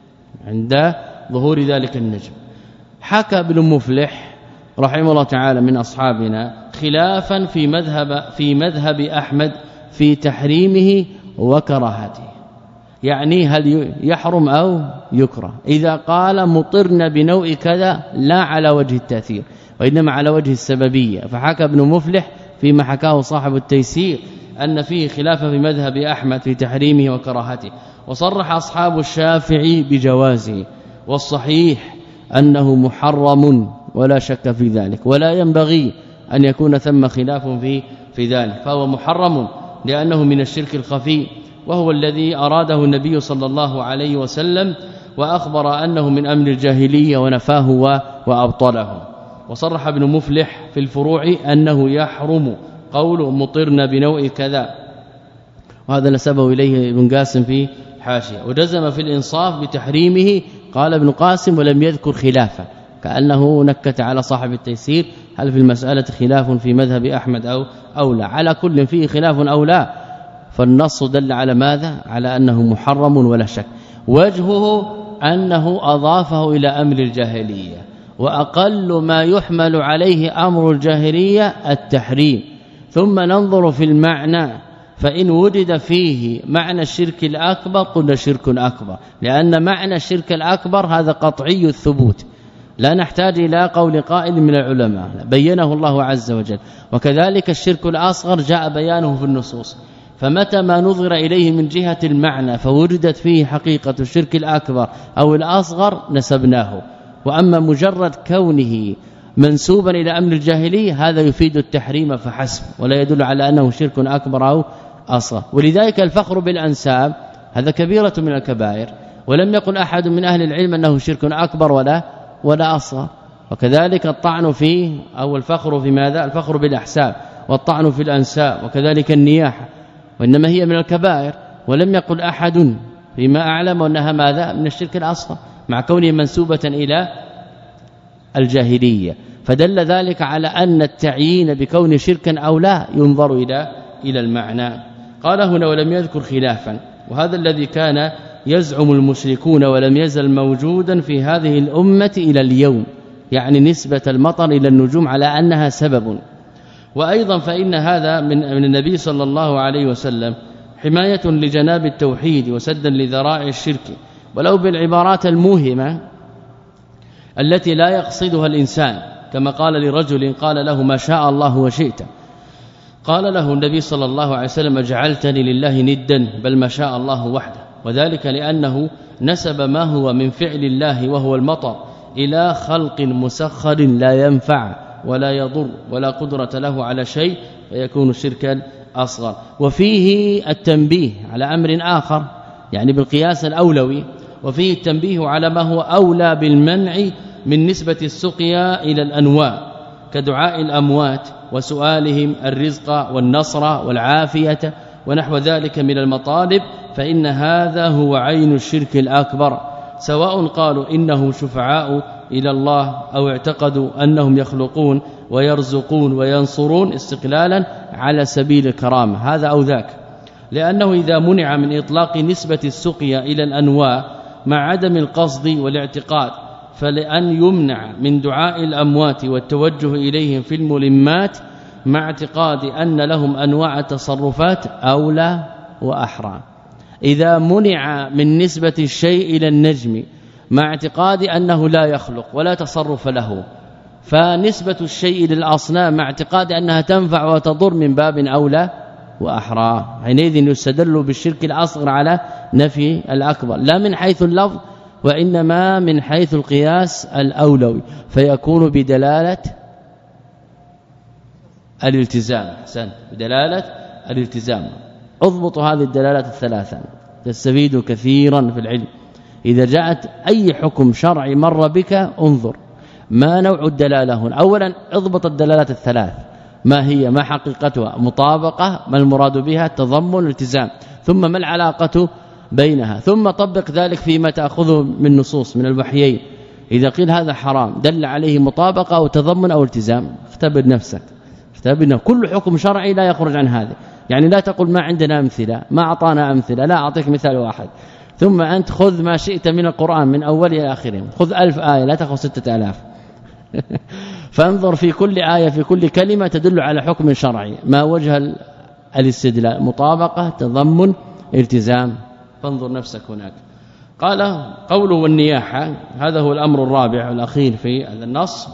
A: عند ظهور ذلك النجم. حكى ابن مفلح رحمه الله تعالى من أصحابنا خلافا في مذهب في مذهب أحمد في تحريمه وكراهته، يعني هل يحرم أو يكره. إذا قال مطرنا بنوء كذا لا على وجه التأثير، وإنما على وجه السببية. فحكى ابن مفلح فيما حكاه صاحب التيسير أن فيه خلاف في مذهب أحمد في تحريمه وكراهته، وصرح أصحاب الشافعي بجوازه، والصحيح أنه محرم ولا شك في ذلك، ولا ينبغي أن يكون ثم خلاف في في ذلك، فهو محرم لأنه من الشرك الخفي، وهو الذي أراده النبي صلى الله عليه وسلم، وأخبر أنه من أمر الجاهلية ونفاه وأبطله. وصرح ابن مفلح في الفروع أنه يحرم قول مطرنا بنوء كذا، وهذا نسبه إليه ابن قاسم في حاشية. وجزم في الإنصاف بتحريمه قال ابن قاسم ولم يذكر خلافه، كأنه نكت على صاحب التيسير هل في المسألة خلاف في مذهب أحمد أو أو لا، على كل فيه خلاف أو لا، فالنص دل على ماذا؟ على أنه محرم ولا شك. وجهه أنه أضافه إلى أمر الجاهلية، وأقل ما يحمل عليه أمر الجاهلية التحريم، ثم ننظر في المعنى، فإن وجد فيه معنى الشرك الأكبر قلنا شرك أكبر، لأن معنى الشرك الأكبر هذا قطعي الثبوت، لا نحتاج إلى قول قائل من العلماء، بينه الله عز وجل. وكذلك الشرك الأصغر جاء بيانه في النصوص، فمتى ما نظر إليه من جهة المعنى فوجدت فيه حقيقة الشرك الأكبر أو الأصغر نسبناه. وأما مجرد كونه منسوبا إلى أمر الجاهلية هذا يفيد التحريم فحسب ولا يدل على أنه شرك أكبر أو أصغر. ولذلك الفخر بالأنساب هذا كبيرة من الكبائر، ولم يقل أحد من أهل العلم أنه شرك أكبر ولا ولا أصغر. وكذلك الطعن فيه أو الفخر في ماذا؟ الفخر بالأحساب والطعن في الأنساب وكذلك النياحة، وإنما هي من الكبائر، ولم يقل أحد فيما أعلم أنها ماذا؟ من الشرك الأصغر مع كونه منسوبة إلى الجاهلية. فدل ذلك على أن التعيين بكون شركا أو لا ينظر إلى إلى المعنى. قال هنا ولم يذكر خلافا، وهذا الذي كان يزعم المشركون ولم يزل موجودا في هذه الأمة إلى اليوم، يعني نسبة المطر إلى النجوم على أنها سبب. وأيضا فإن هذا من من النبي صلى الله عليه وسلم حماية لجناب التوحيد وسدا لذرائع الشرك، ولو بالعبارات الموهمة التي لا يقصدها الإنسان، كما قال لرجل قال له ما شاء الله وشئت، قال له النبي صلى الله عليه وسلم جعلتني لله ندا بل ما شاء الله وحده، وذلك لأنه نسب ما هو من فعل الله وهو المطر إلى خلق مسخر لا ينفع ولا يضر ولا قدرة له على شيء، فيكون شركا أصغر. وفيه التنبيه على أمر آخر يعني بالقياس الأولوي، وفيه التنبيه على ما هو أولى بالمنع من نسبة السقيا إلى الأنواع كدعاء الأموات وسؤالهم الرزق والنصر والعافية ونحو ذلك من المطالب، فإن هذا هو عين الشرك الأكبر، سواء قالوا إنه شفعاء إلى الله أو اعتقدوا أنهم يخلقون ويرزقون وينصرون استقلالا على سبيل الكرامة، هذا أو ذاك. لأنه إذا منع من إطلاق نسبة السقيا إلى الأنواع مع عدم القصد والاعتقاد، فلأن يمنع من دعاء الأموات والتوجه إليهم في الملمات مع اعتقاد أن لهم أنواع تصرفات أولى وأحرى. إذا منع من نسبة الشيء إلى النجم مع اعتقاد أنه لا يخلق ولا تصرف له، فنسبة الشيء للأصنام مع اعتقاد أنها تنفع وتضر من باب أولى وأحرى. حينئذ يستدل بالشرك الأصغر على نفي الأكبر لا من حيث اللفظ وإنما من حيث القياس الأولوي، فيكون بدلالة الالتزام. حسن، بدلالة الالتزام. اضبط هذه الدلالات الثلاثه تستفيد كثيرا في العلم. إذا جاءت أي حكم شرعي مر بك انظر ما نوع الدلاله هنا. اولا اضبط الدلالات الثلاث، ما هي، ما حقيقتها، مطابقه، ما المراد بها، تضمن، التزام، ثم ما العلاقة بينها، ثم طبق ذلك فيما تأخذه من نصوص من الوحيين. إذا قيل هذا حرام دل عليه مطابقه أو تضمن أو التزام، اختبر نفسك، اختبر. كل حكم شرعي لا يخرج عن هذا، يعني لا تقول ما عندنا امثله، ما اعطانا امثله، لا اعطيك مثال واحد، ثم أنت خذ ما شئت من القرآن من اوله الى اخره، خذ ألف آية لا تأخذ ستة آلاف فانظر في كل آية في كل كلمة تدل على حكم شرعي، ما وجه الاستدلال، مطابقة، تضمن، التزام، فانظر نفسك هناك. قال قوله والنياحة، هذا هو الأمر الرابع والأخير في هذا النص.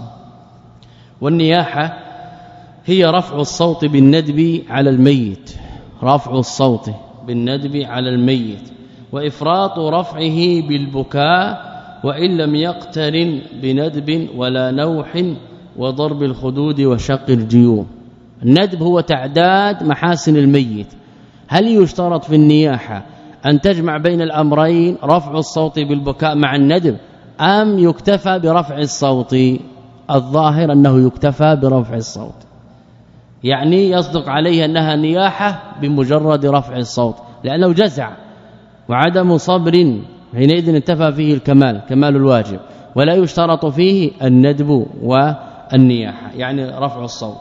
A: والنياحة هي رفع الصوت بالندب على الميت، رفع الصوت بالندب على الميت، وإفراط رفعه بالبكاء وإن لم يقترن بندب ولا نوح وضرب الخدود وشق الجيوب. الندب هو تعداد محاسن الميت. هل يشترط في النياحة أن تجمع بين الأمرين، رفع الصوت بالبكاء مع الندب، أم يكتفى برفع الصوت؟ الظاهر أنه يكتفى برفع الصوت، يعني يصدق عليه أنها نياحة بمجرد رفع الصوت، لأنه جزع وعدم صبر، حينئذ انتفى فيه الكمال، كمال الواجب، ولا يشترط فيه الندب والنياحة، يعني رفع الصوت،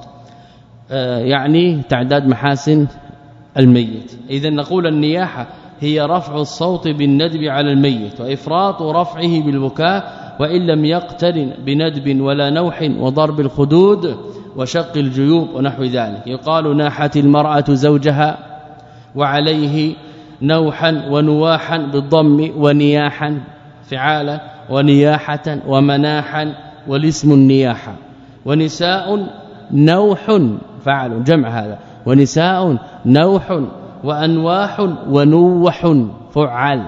A: يعني تعداد محاسن الميت. إذن نقول النياحة هي رفع الصوت بالندب على الميت، وإفراط رفعه بالبكاء وإن لم يقترن بندب ولا نوح وضرب الخدود وشق الجيوب ونحو ذلك. يقال ناحت المرأة زوجها وعليه نوحا ونواحا بالضم، ونياحا فعالا، ونياحة ومناحا والاسم النياحة. ونساء نوح فعل جمع هذا، ونساء نوح وأنواح ونوح فعل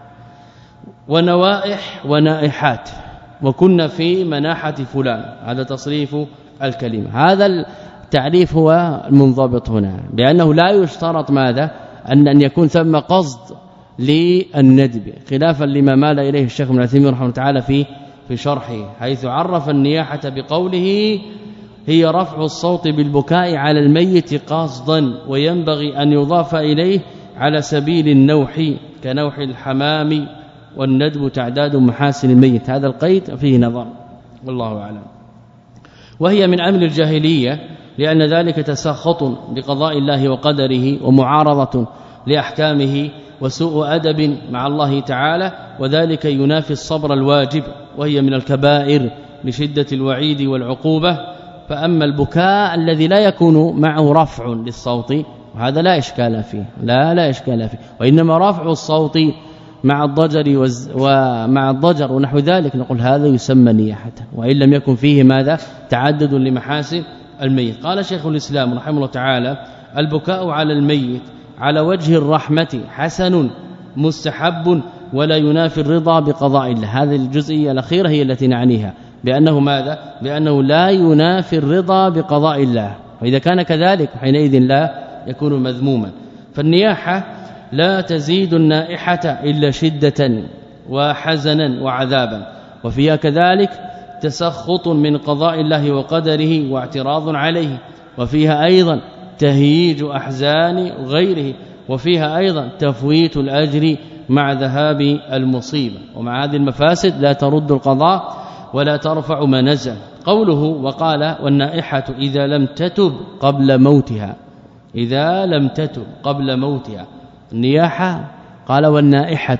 A: ونوائح ونائحات وكنا في مناحة فلان. هذا تصريف الكلمة. هذا التعريف هو المنضبط هنا بأنه لا يشترط ماذا أن أن يكون ثم قصد للندب خلافا لما مال إليه الشيخ ابن عثيمين رحمه الله تعالى في في شرحه حيث عرف النياحة بقوله هي رفع الصوت بالبكاء على الميت قصدا وينبغي أن يضاف إليه على سبيل النوح كنوح الحمام والندب تعداد محاسن الميت. هذا القيد فيه نظر والله أعلم. وهي من أمر الجاهلية لأن ذلك تسخط بقضاء الله وقدره ومعارضة لأحكامه وسوء أدب مع الله تعالى وذلك ينافي الصبر الواجب وهي من الكبائر لشدة الوعيد والعقوبة. فأما البكاء الذي لا يكون معه رفع للصوت وهذا لا إشكال فيه لا لا إشكال فيه وإنما رفع الصوت مع الضجر ومع الضجر ونحو ذلك نقول هذا يسمى نياحة وإن لم يكن فيه ماذا تعدد لمحاسن الميت. قال شيخ الإسلام رحمه الله تعالى البكاء على الميت على وجه الرحمة حسن مستحب ولا ينافي الرضا بقضاء الله. هذه الجزئية الأخيرة هي التي نعنيها بأنه ماذا بأنه لا ينافي الرضا بقضاء الله وإذا كان كذلك حينئذ لا يكون مذموما. فالنياحة لا تزيد النائحة إلا شدة وحزنا وعذابا وفيها كذلك تسخط من قضاء الله وقدره واعتراض عليه وفيها أيضا تهييج أحزان غيره وفيها أيضا تفويت الأجر مع ذهاب المصيبة. ومع هذه المفاسد لا ترد القضاء ولا ترفع ما نزل. قوله وقال والنائحة إذا لم تتب قبل موتها إذا لم تتب قبل موتها. النياحة قال والنائحة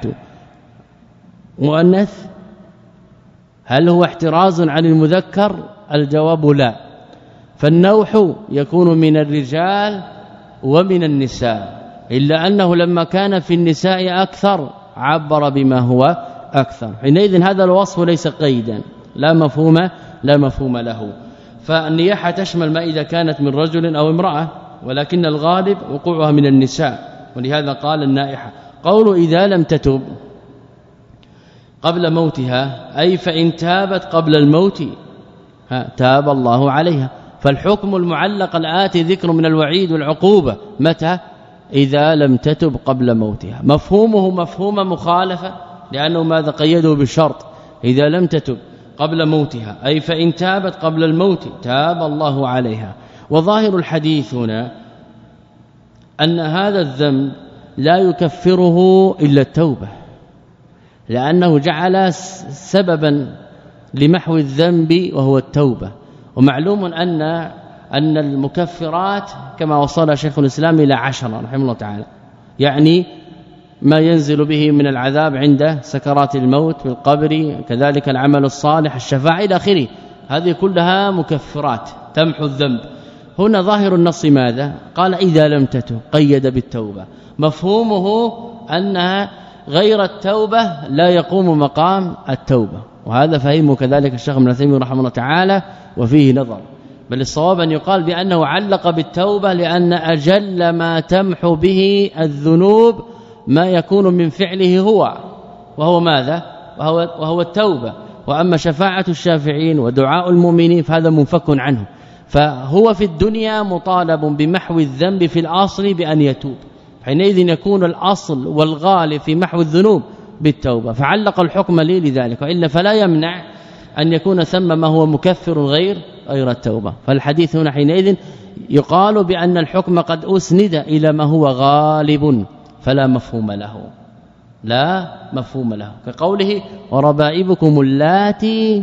A: مؤنث هل هو احتراز عن المذكر؟ الجواب لا. فالنوح يكون من الرجال ومن النساء إلا أنه لما كان في النساء أكثر عبر بما هو أكثر حينئذ هذا الوصف ليس قيدا لا مفهوم لا مفهوم له. فالنياحة تشمل ما إذا كانت من رجل أو امرأة ولكن الغالب وقوعها من النساء ولهذا قال النائحة. قول إذا لم تتب قبل موتها أي فإن تابت قبل الموت تاب الله عليها. فالحكم المعلق الآتي ذكر من الوعيد والعقوبة متى إذا لم تتب قبل موتها. مفهومه مفهوم مخالفة لأنه ماذا قيده بالشرط إذا لم تتب قبل موتها أي فإن تابت قبل الموت تاب الله عليها. وظاهر الحديث هنا أن هذا الذنب لا يكفره إلا التوبة لأنه جعل سببا لمحو الذنب وهو التوبة. ومعلوم أن أن المكفرات كما وصل شيخ الإسلام إلى عشرة رحمه الله تعالى يعني ما ينزل به من العذاب عند سكرات الموت في القبر كذلك العمل الصالح الشفاعة إلى آخره. هذه كلها مكفرات تمحو الذنب. هنا ظاهر النص ماذا قال إذا لم تتب قيد بالتوبة. مفهومه أنها غير التوبة لا يقوم مقام التوبة وهذا فهمه كذلك الشيخ ابن عثيمين رحمه الله تعالى وفيه نظر. بل الصواب أن يقال بأنه علق بالتوبة لأن أجل ما تمحو به الذنوب ما يكون من فعله هو وهو ماذا وهو, وهو التوبة. وأما شفاعة الشافعين ودعاء المؤمنين فهذا منفك عنه. فهو في الدنيا مطالب بمحو الذنب في الأصل بأن يتوب حينئذ يكون الأصل والغالب في محو الذنوب بالتوبة فعلق الحكم لي لذلك وإلا فلا يمنع أن يكون ثم ما هو مكفر غير غير التوبة. فالحديث هنا حينئذ يقال بأن الحكم قد أسند إلى ما هو غالب فلا مفهوم له لا مفهوم له كقوله وربائبكم اللاتي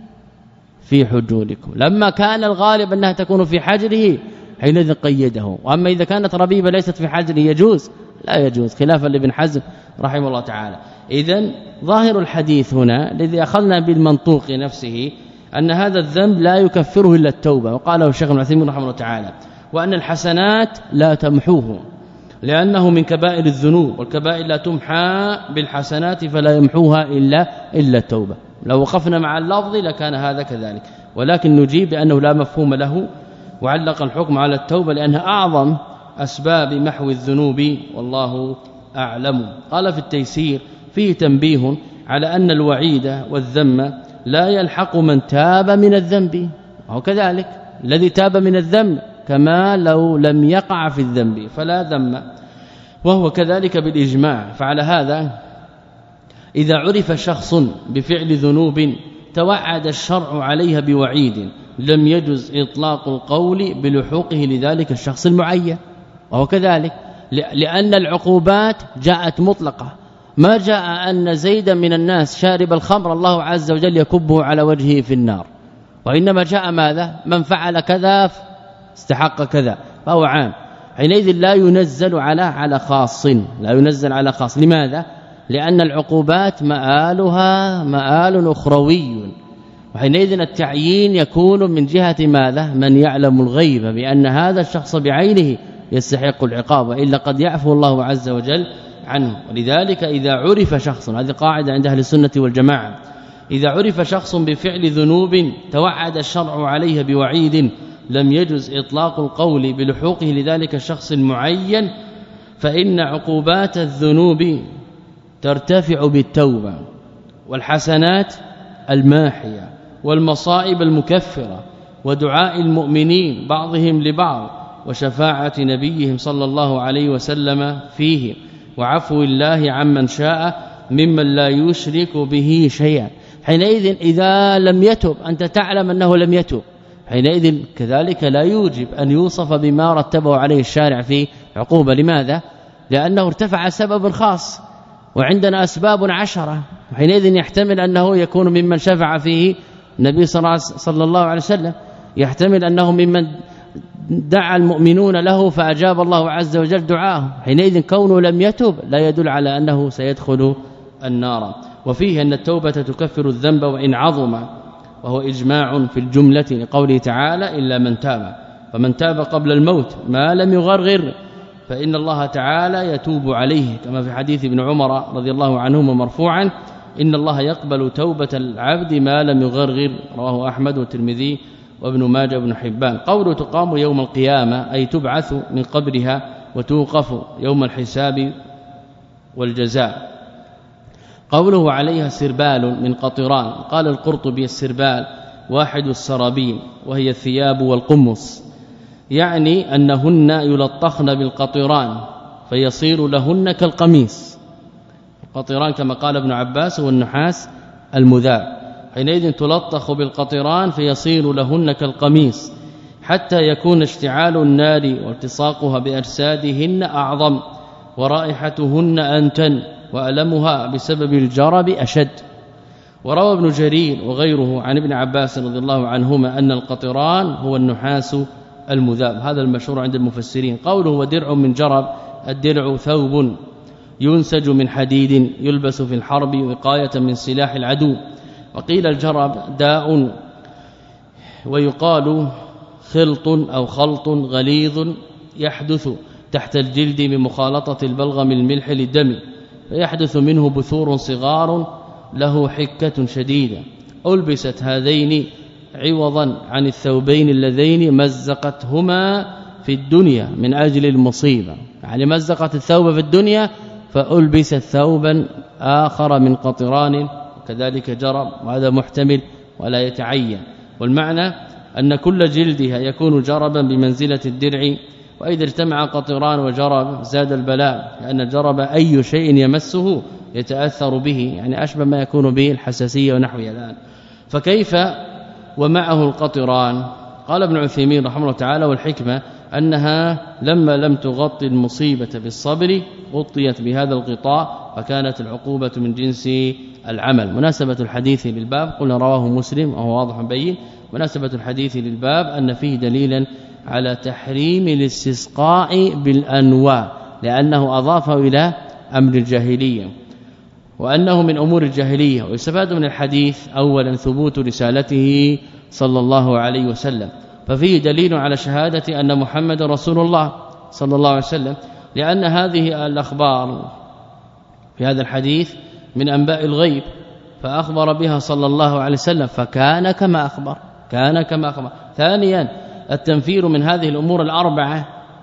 A: في حجوركم. لما كان الغالب أنها تكون في حجره حينئذ قيده. وأما إذا كانت ربيبة ليست في حجره يجوز لا يجوز خلافا لابن حزم رحمه الله تعالى. إذن ظاهر الحديث هنا الذي أخذنا بالمنطوق نفسه أن هذا الذنب لا يكفره إلا التوبة وقاله الشيخ ابن عثيمين رحمه الله تعالى. وأن الحسنات لا تمحوه لأنه من كبائر الذنوب والكبائر لا تمحى بالحسنات فلا يمحوها إلا إلا التوبة. لو وقفنا مع اللفظ لكان هذا كذلك ولكن نجيب بأنه لا مفهوم له وعلق الحكم على التوبة لأنها أعظم أسباب محو الذنوب والله أعلم. قال في التيسير فيه تنبيه على أن الوعيد والذم لا يلحق من تاب من الذنب، وهو كذلك الذي تاب من الذنب كما لو لم يقع في الذنب فلا ذم، وهو كذلك بالإجماع. فعلى هذا إذا عرف شخص بفعل ذنوب توعد الشرع عليها بوعيد لم يجز إطلاق القول بلحوقه لذلك الشخص المعين، وهو كذلك لأن العقوبات جاءت مطلقة، ما جاء أن زيدا من الناس شارب الخمر الله عز وجل يكبه على وجهه في النار، وإنما جاء ماذا؟ من فعل كذا استحق كذا، فهو عام. حينئذ لا ينزل على على خاص، لا ينزل على خاص. لماذا؟ لأن العقوبات مآلها مآل أخروي، وحينئذ التعيين يكون من جهة ماذا؟ من يعلم الغيب بأن هذا الشخص بعينه يستحق العقاب، وإلا قد يعفو الله عز وجل عنه. ولذلك إذا عرف شخص، هذه قاعدة عند أهل السنة والجماعة، إذا عرف شخص بفعل ذنوب توعد الشرع عليه بوعيد لم يجز إطلاق القول بلحوقه لذلك الشخص المعين، فإن عقوبات الذنوب ترتفع بالتوبة والحسنات الماحية والمصائب المكفرة ودعاء المؤمنين بعضهم لبعض وشفاعة نبيهم صلى الله عليه وسلم فيه وعفو الله عمن شاء ممن لا يشرك به شيئا. حينئذ إذا لم يتب أنت تعلم أنه لم يتب، حينئذ كذلك لا يوجب أن يوصف بما رتبه عليه الشارع في عقوبة. لماذا؟ لأنه ارتفع سبب خاص وعندنا أسباب عشرة، حينئذ يحتمل أنه يكون ممن شفع فيه النبي صلى الله عليه وسلم، يحتمل أنه ممن دعا المؤمنون له فأجاب الله عز وجل دعاه، حينئذ كونه لم يتب لا يدل على أنه سيدخل النار. وفيه أن التوبة تكفر الذنب وإن عظم، وهو إجماع في الجملة لقوله تعالى إلا من تاب، فمن تاب قبل الموت ما لم يغرغر فإن الله تعالى يتوب عليه، كما في حديث ابن عمر رضي الله عنهما مرفوعا إن الله يقبل توبة العبد ما لم يغرغر، رواه أحمد والترمذي وابن ماجه وابن حبان. قوله تقام يوم القيامة أي تبعث من قبرها وتوقف يوم الحساب والجزاء. قوله عليها سربال من قطران، قال القرطبي السربال واحد السرابين وهي الثياب والقمص، يعني أنهن يلطخن بالقطران فيصير لهن كالقميص. القطران كما قال ابن عباس هو النحاس المذاب، حينئذ تلطخ بالقطران فيصير لهن كالقميص، حتى يكون اشتعال النار والتصاقها بأجسادهن أعظم ورائحتهن أنتن وألمها بسبب الجرب أشد. وروى ابن جرير وغيره عن ابن عباس رضي الله عنهما أن القطران هو النحاس المذاب، هذا المشهور عند المفسرين. قوله ودرع من جرب، الدرع ثوب ينسج من حديد يلبس في الحرب وقاية من سلاح العدو. وقيل الجرب داء، ويقال خلط أو خلط غليظ يحدث تحت الجلد بمخالطة البلغم الملح للدم، فيحدث منه بثور صغار له حكة شديدة. ألبست هذين عوضا عن الثوبين اللذين مزقتهما في الدنيا من أجل المصيبة، يعني مزقت الثوب في الدنيا فألبست ثوبا آخر من قطران، وكذلك جرب، وهذا محتمل ولا يتعين. والمعنى أن كل جلدها يكون جربا بمنزلة الدرع، وإذا اجتمع قطران وجرب زاد البلاء، لأن الجرب أي شيء يمسه يتأثر به، يعني أشبه ما يكون به الحساسية ونحوها الآن. فكيف ومعه القطران؟ قال ابن عثيمين رحمه الله تعالى والحكمة أنها لما لم تغطي المصيبة بالصبر غطيت بهذا الغطاء، فكانت العقوبة من جنس العمل. مناسبة الحديث للباب قلنا رواه مسلم وهو واضح بين. مناسبة الحديث للباب أن فيه دليلا على تحريم الاستسقاء بالأنواع، لأنه أضافه إلى أمر الجاهلية وأنه من أمور الجاهلية. ويستفاد من الحديث أولا ثبوت رسالته صلى الله عليه وسلم، ففيه دليل على شهادة أن محمد رسول الله صلى الله عليه وسلم، لأن هذه الأخبار في هذا الحديث من أنباء الغيب، فأخبر بها صلى الله عليه وسلم فكان كما أخبر، كان كما أخبر. ثانيا التنفير من هذه الأمور الأربعة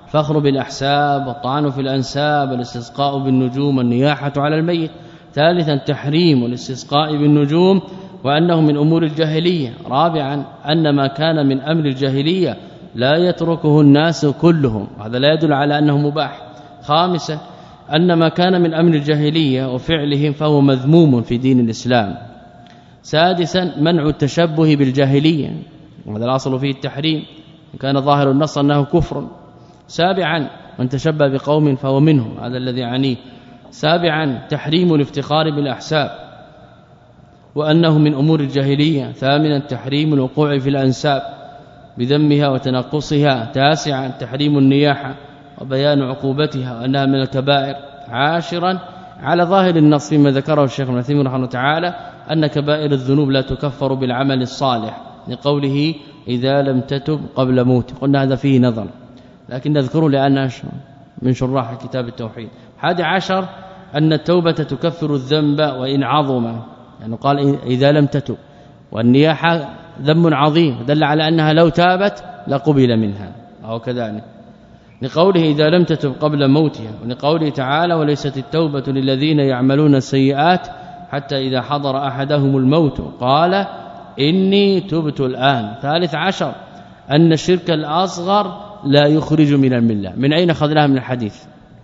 A: فخر بالأحساب والطعن في الأنساب والاستسقاء بالنجوم والنياحة على الميت. ثالثا تحريم الاستسقاء بالنجوم وأنه من أمور الجاهلية. رابعا أن ما كان من أمر الجاهلية لا يتركه الناس كلهم، هذا لا يدل على أنه مباح. خامسا أن ما كان من أمر الجاهلية وفعلهم فهو مذموم في دين الإسلام. سادسا منع التشبه بالجاهلية، وهذا الأصل فيه التحريم وكان ظاهر النص أنه كفر. سابعا من تشبه بقوم فهو منهم، هذا الذي يعنيه. سابعا تحريم الافتخار بالأحساب وأنه من أمور الجاهلية. ثامنا تحريم الوقوع في الأنساب بذمها وتنقصها. تاسعا تحريم النياحة وبيان عقوبتها وأنها من الكبائر. عاشرا على ظاهر النص فيما ذكره الشيخ ابن عثيمين رحمه الله تعالى أن كبائر الذنوب لا تكفر بالعمل الصالح لقوله إذا لم تتب قبل موت. قلنا هذا فيه نظر لكن نذكره لأنه من شراح كتاب التوحيد. حادي عشر أن التوبة تكفر الذنب وإن عظم، يعني قال إذا لم تتب، والنياحة ذنب عظيم دل على أنها لو تابت لقبل منها أو كذلك لقوله إذا لم تتب قبل موتها، ولقوله تعالى وليست التوبة للذين يعملون السيئات حتى إذا حضر أحدهم الموت قال إني تبت الآن. ثالث عشر أن الشرك الأصغر لا يخرج من الملة. من أين أخذناها؟ من الحديث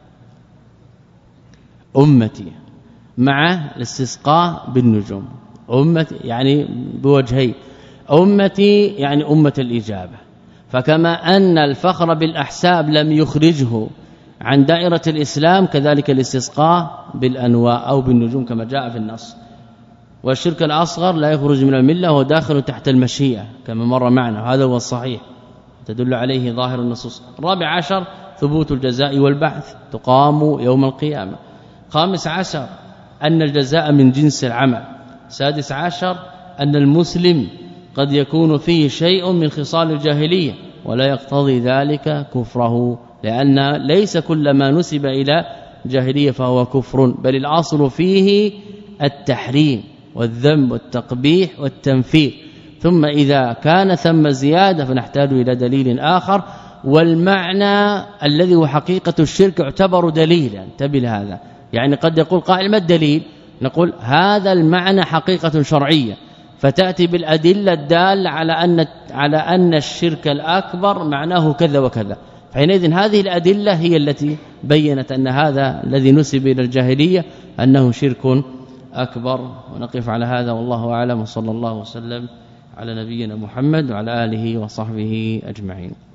A: أمتي مع الاستسقاء بالنجوم. أمتي يعني بوجهين، أمتي يعني أمة الإجابة، فكما أن الفخر بالأحساب لم يخرجه عن دائرة الإسلام كذلك الاستسقاء بالأنواء أو بالنجوم كما جاء في النص. والشرك الأصغر لا يخرج من الملة وهو داخل تحت المشيئة كما مر معنا، هذا هو الصحيح تدل عليه ظاهر النصوص. الرابع عشر ثبوت الجزاء والبعث تقام يوم القيامة. خامس عشر أن الجزاء من جنس العمل. سادس عشر أن المسلم قد يكون فيه شيء من خصال الجاهلية ولا يقتضي ذلك كفره، لأن ليس كل ما نسب إلى جاهلية فهو كفر، بل الأصل فيه التحريم والذم والتقبيح والتنفير. ثم إذا كان ثم زيادة فنحتاج إلى دليل آخر، والمعنى الذي هو حقيقة الشرك يعتبر دليلا. انتبه هذا، يعني قد يقول قائل ما الدليل؟ نقول هذا المعنى حقيقة شرعية، فتأتي بالأدلة الدالة على أن على أن الشرك الأكبر معناه كذا وكذا، فحينئذ هذه الأدلة هي التي بينت أن هذا الذي نسب إلى الجاهلية أنه شرك أكبر. ونقف على هذا والله أعلم، وصلى الله وسلم على نبينا محمد وعلى آله وصحبه أجمعين.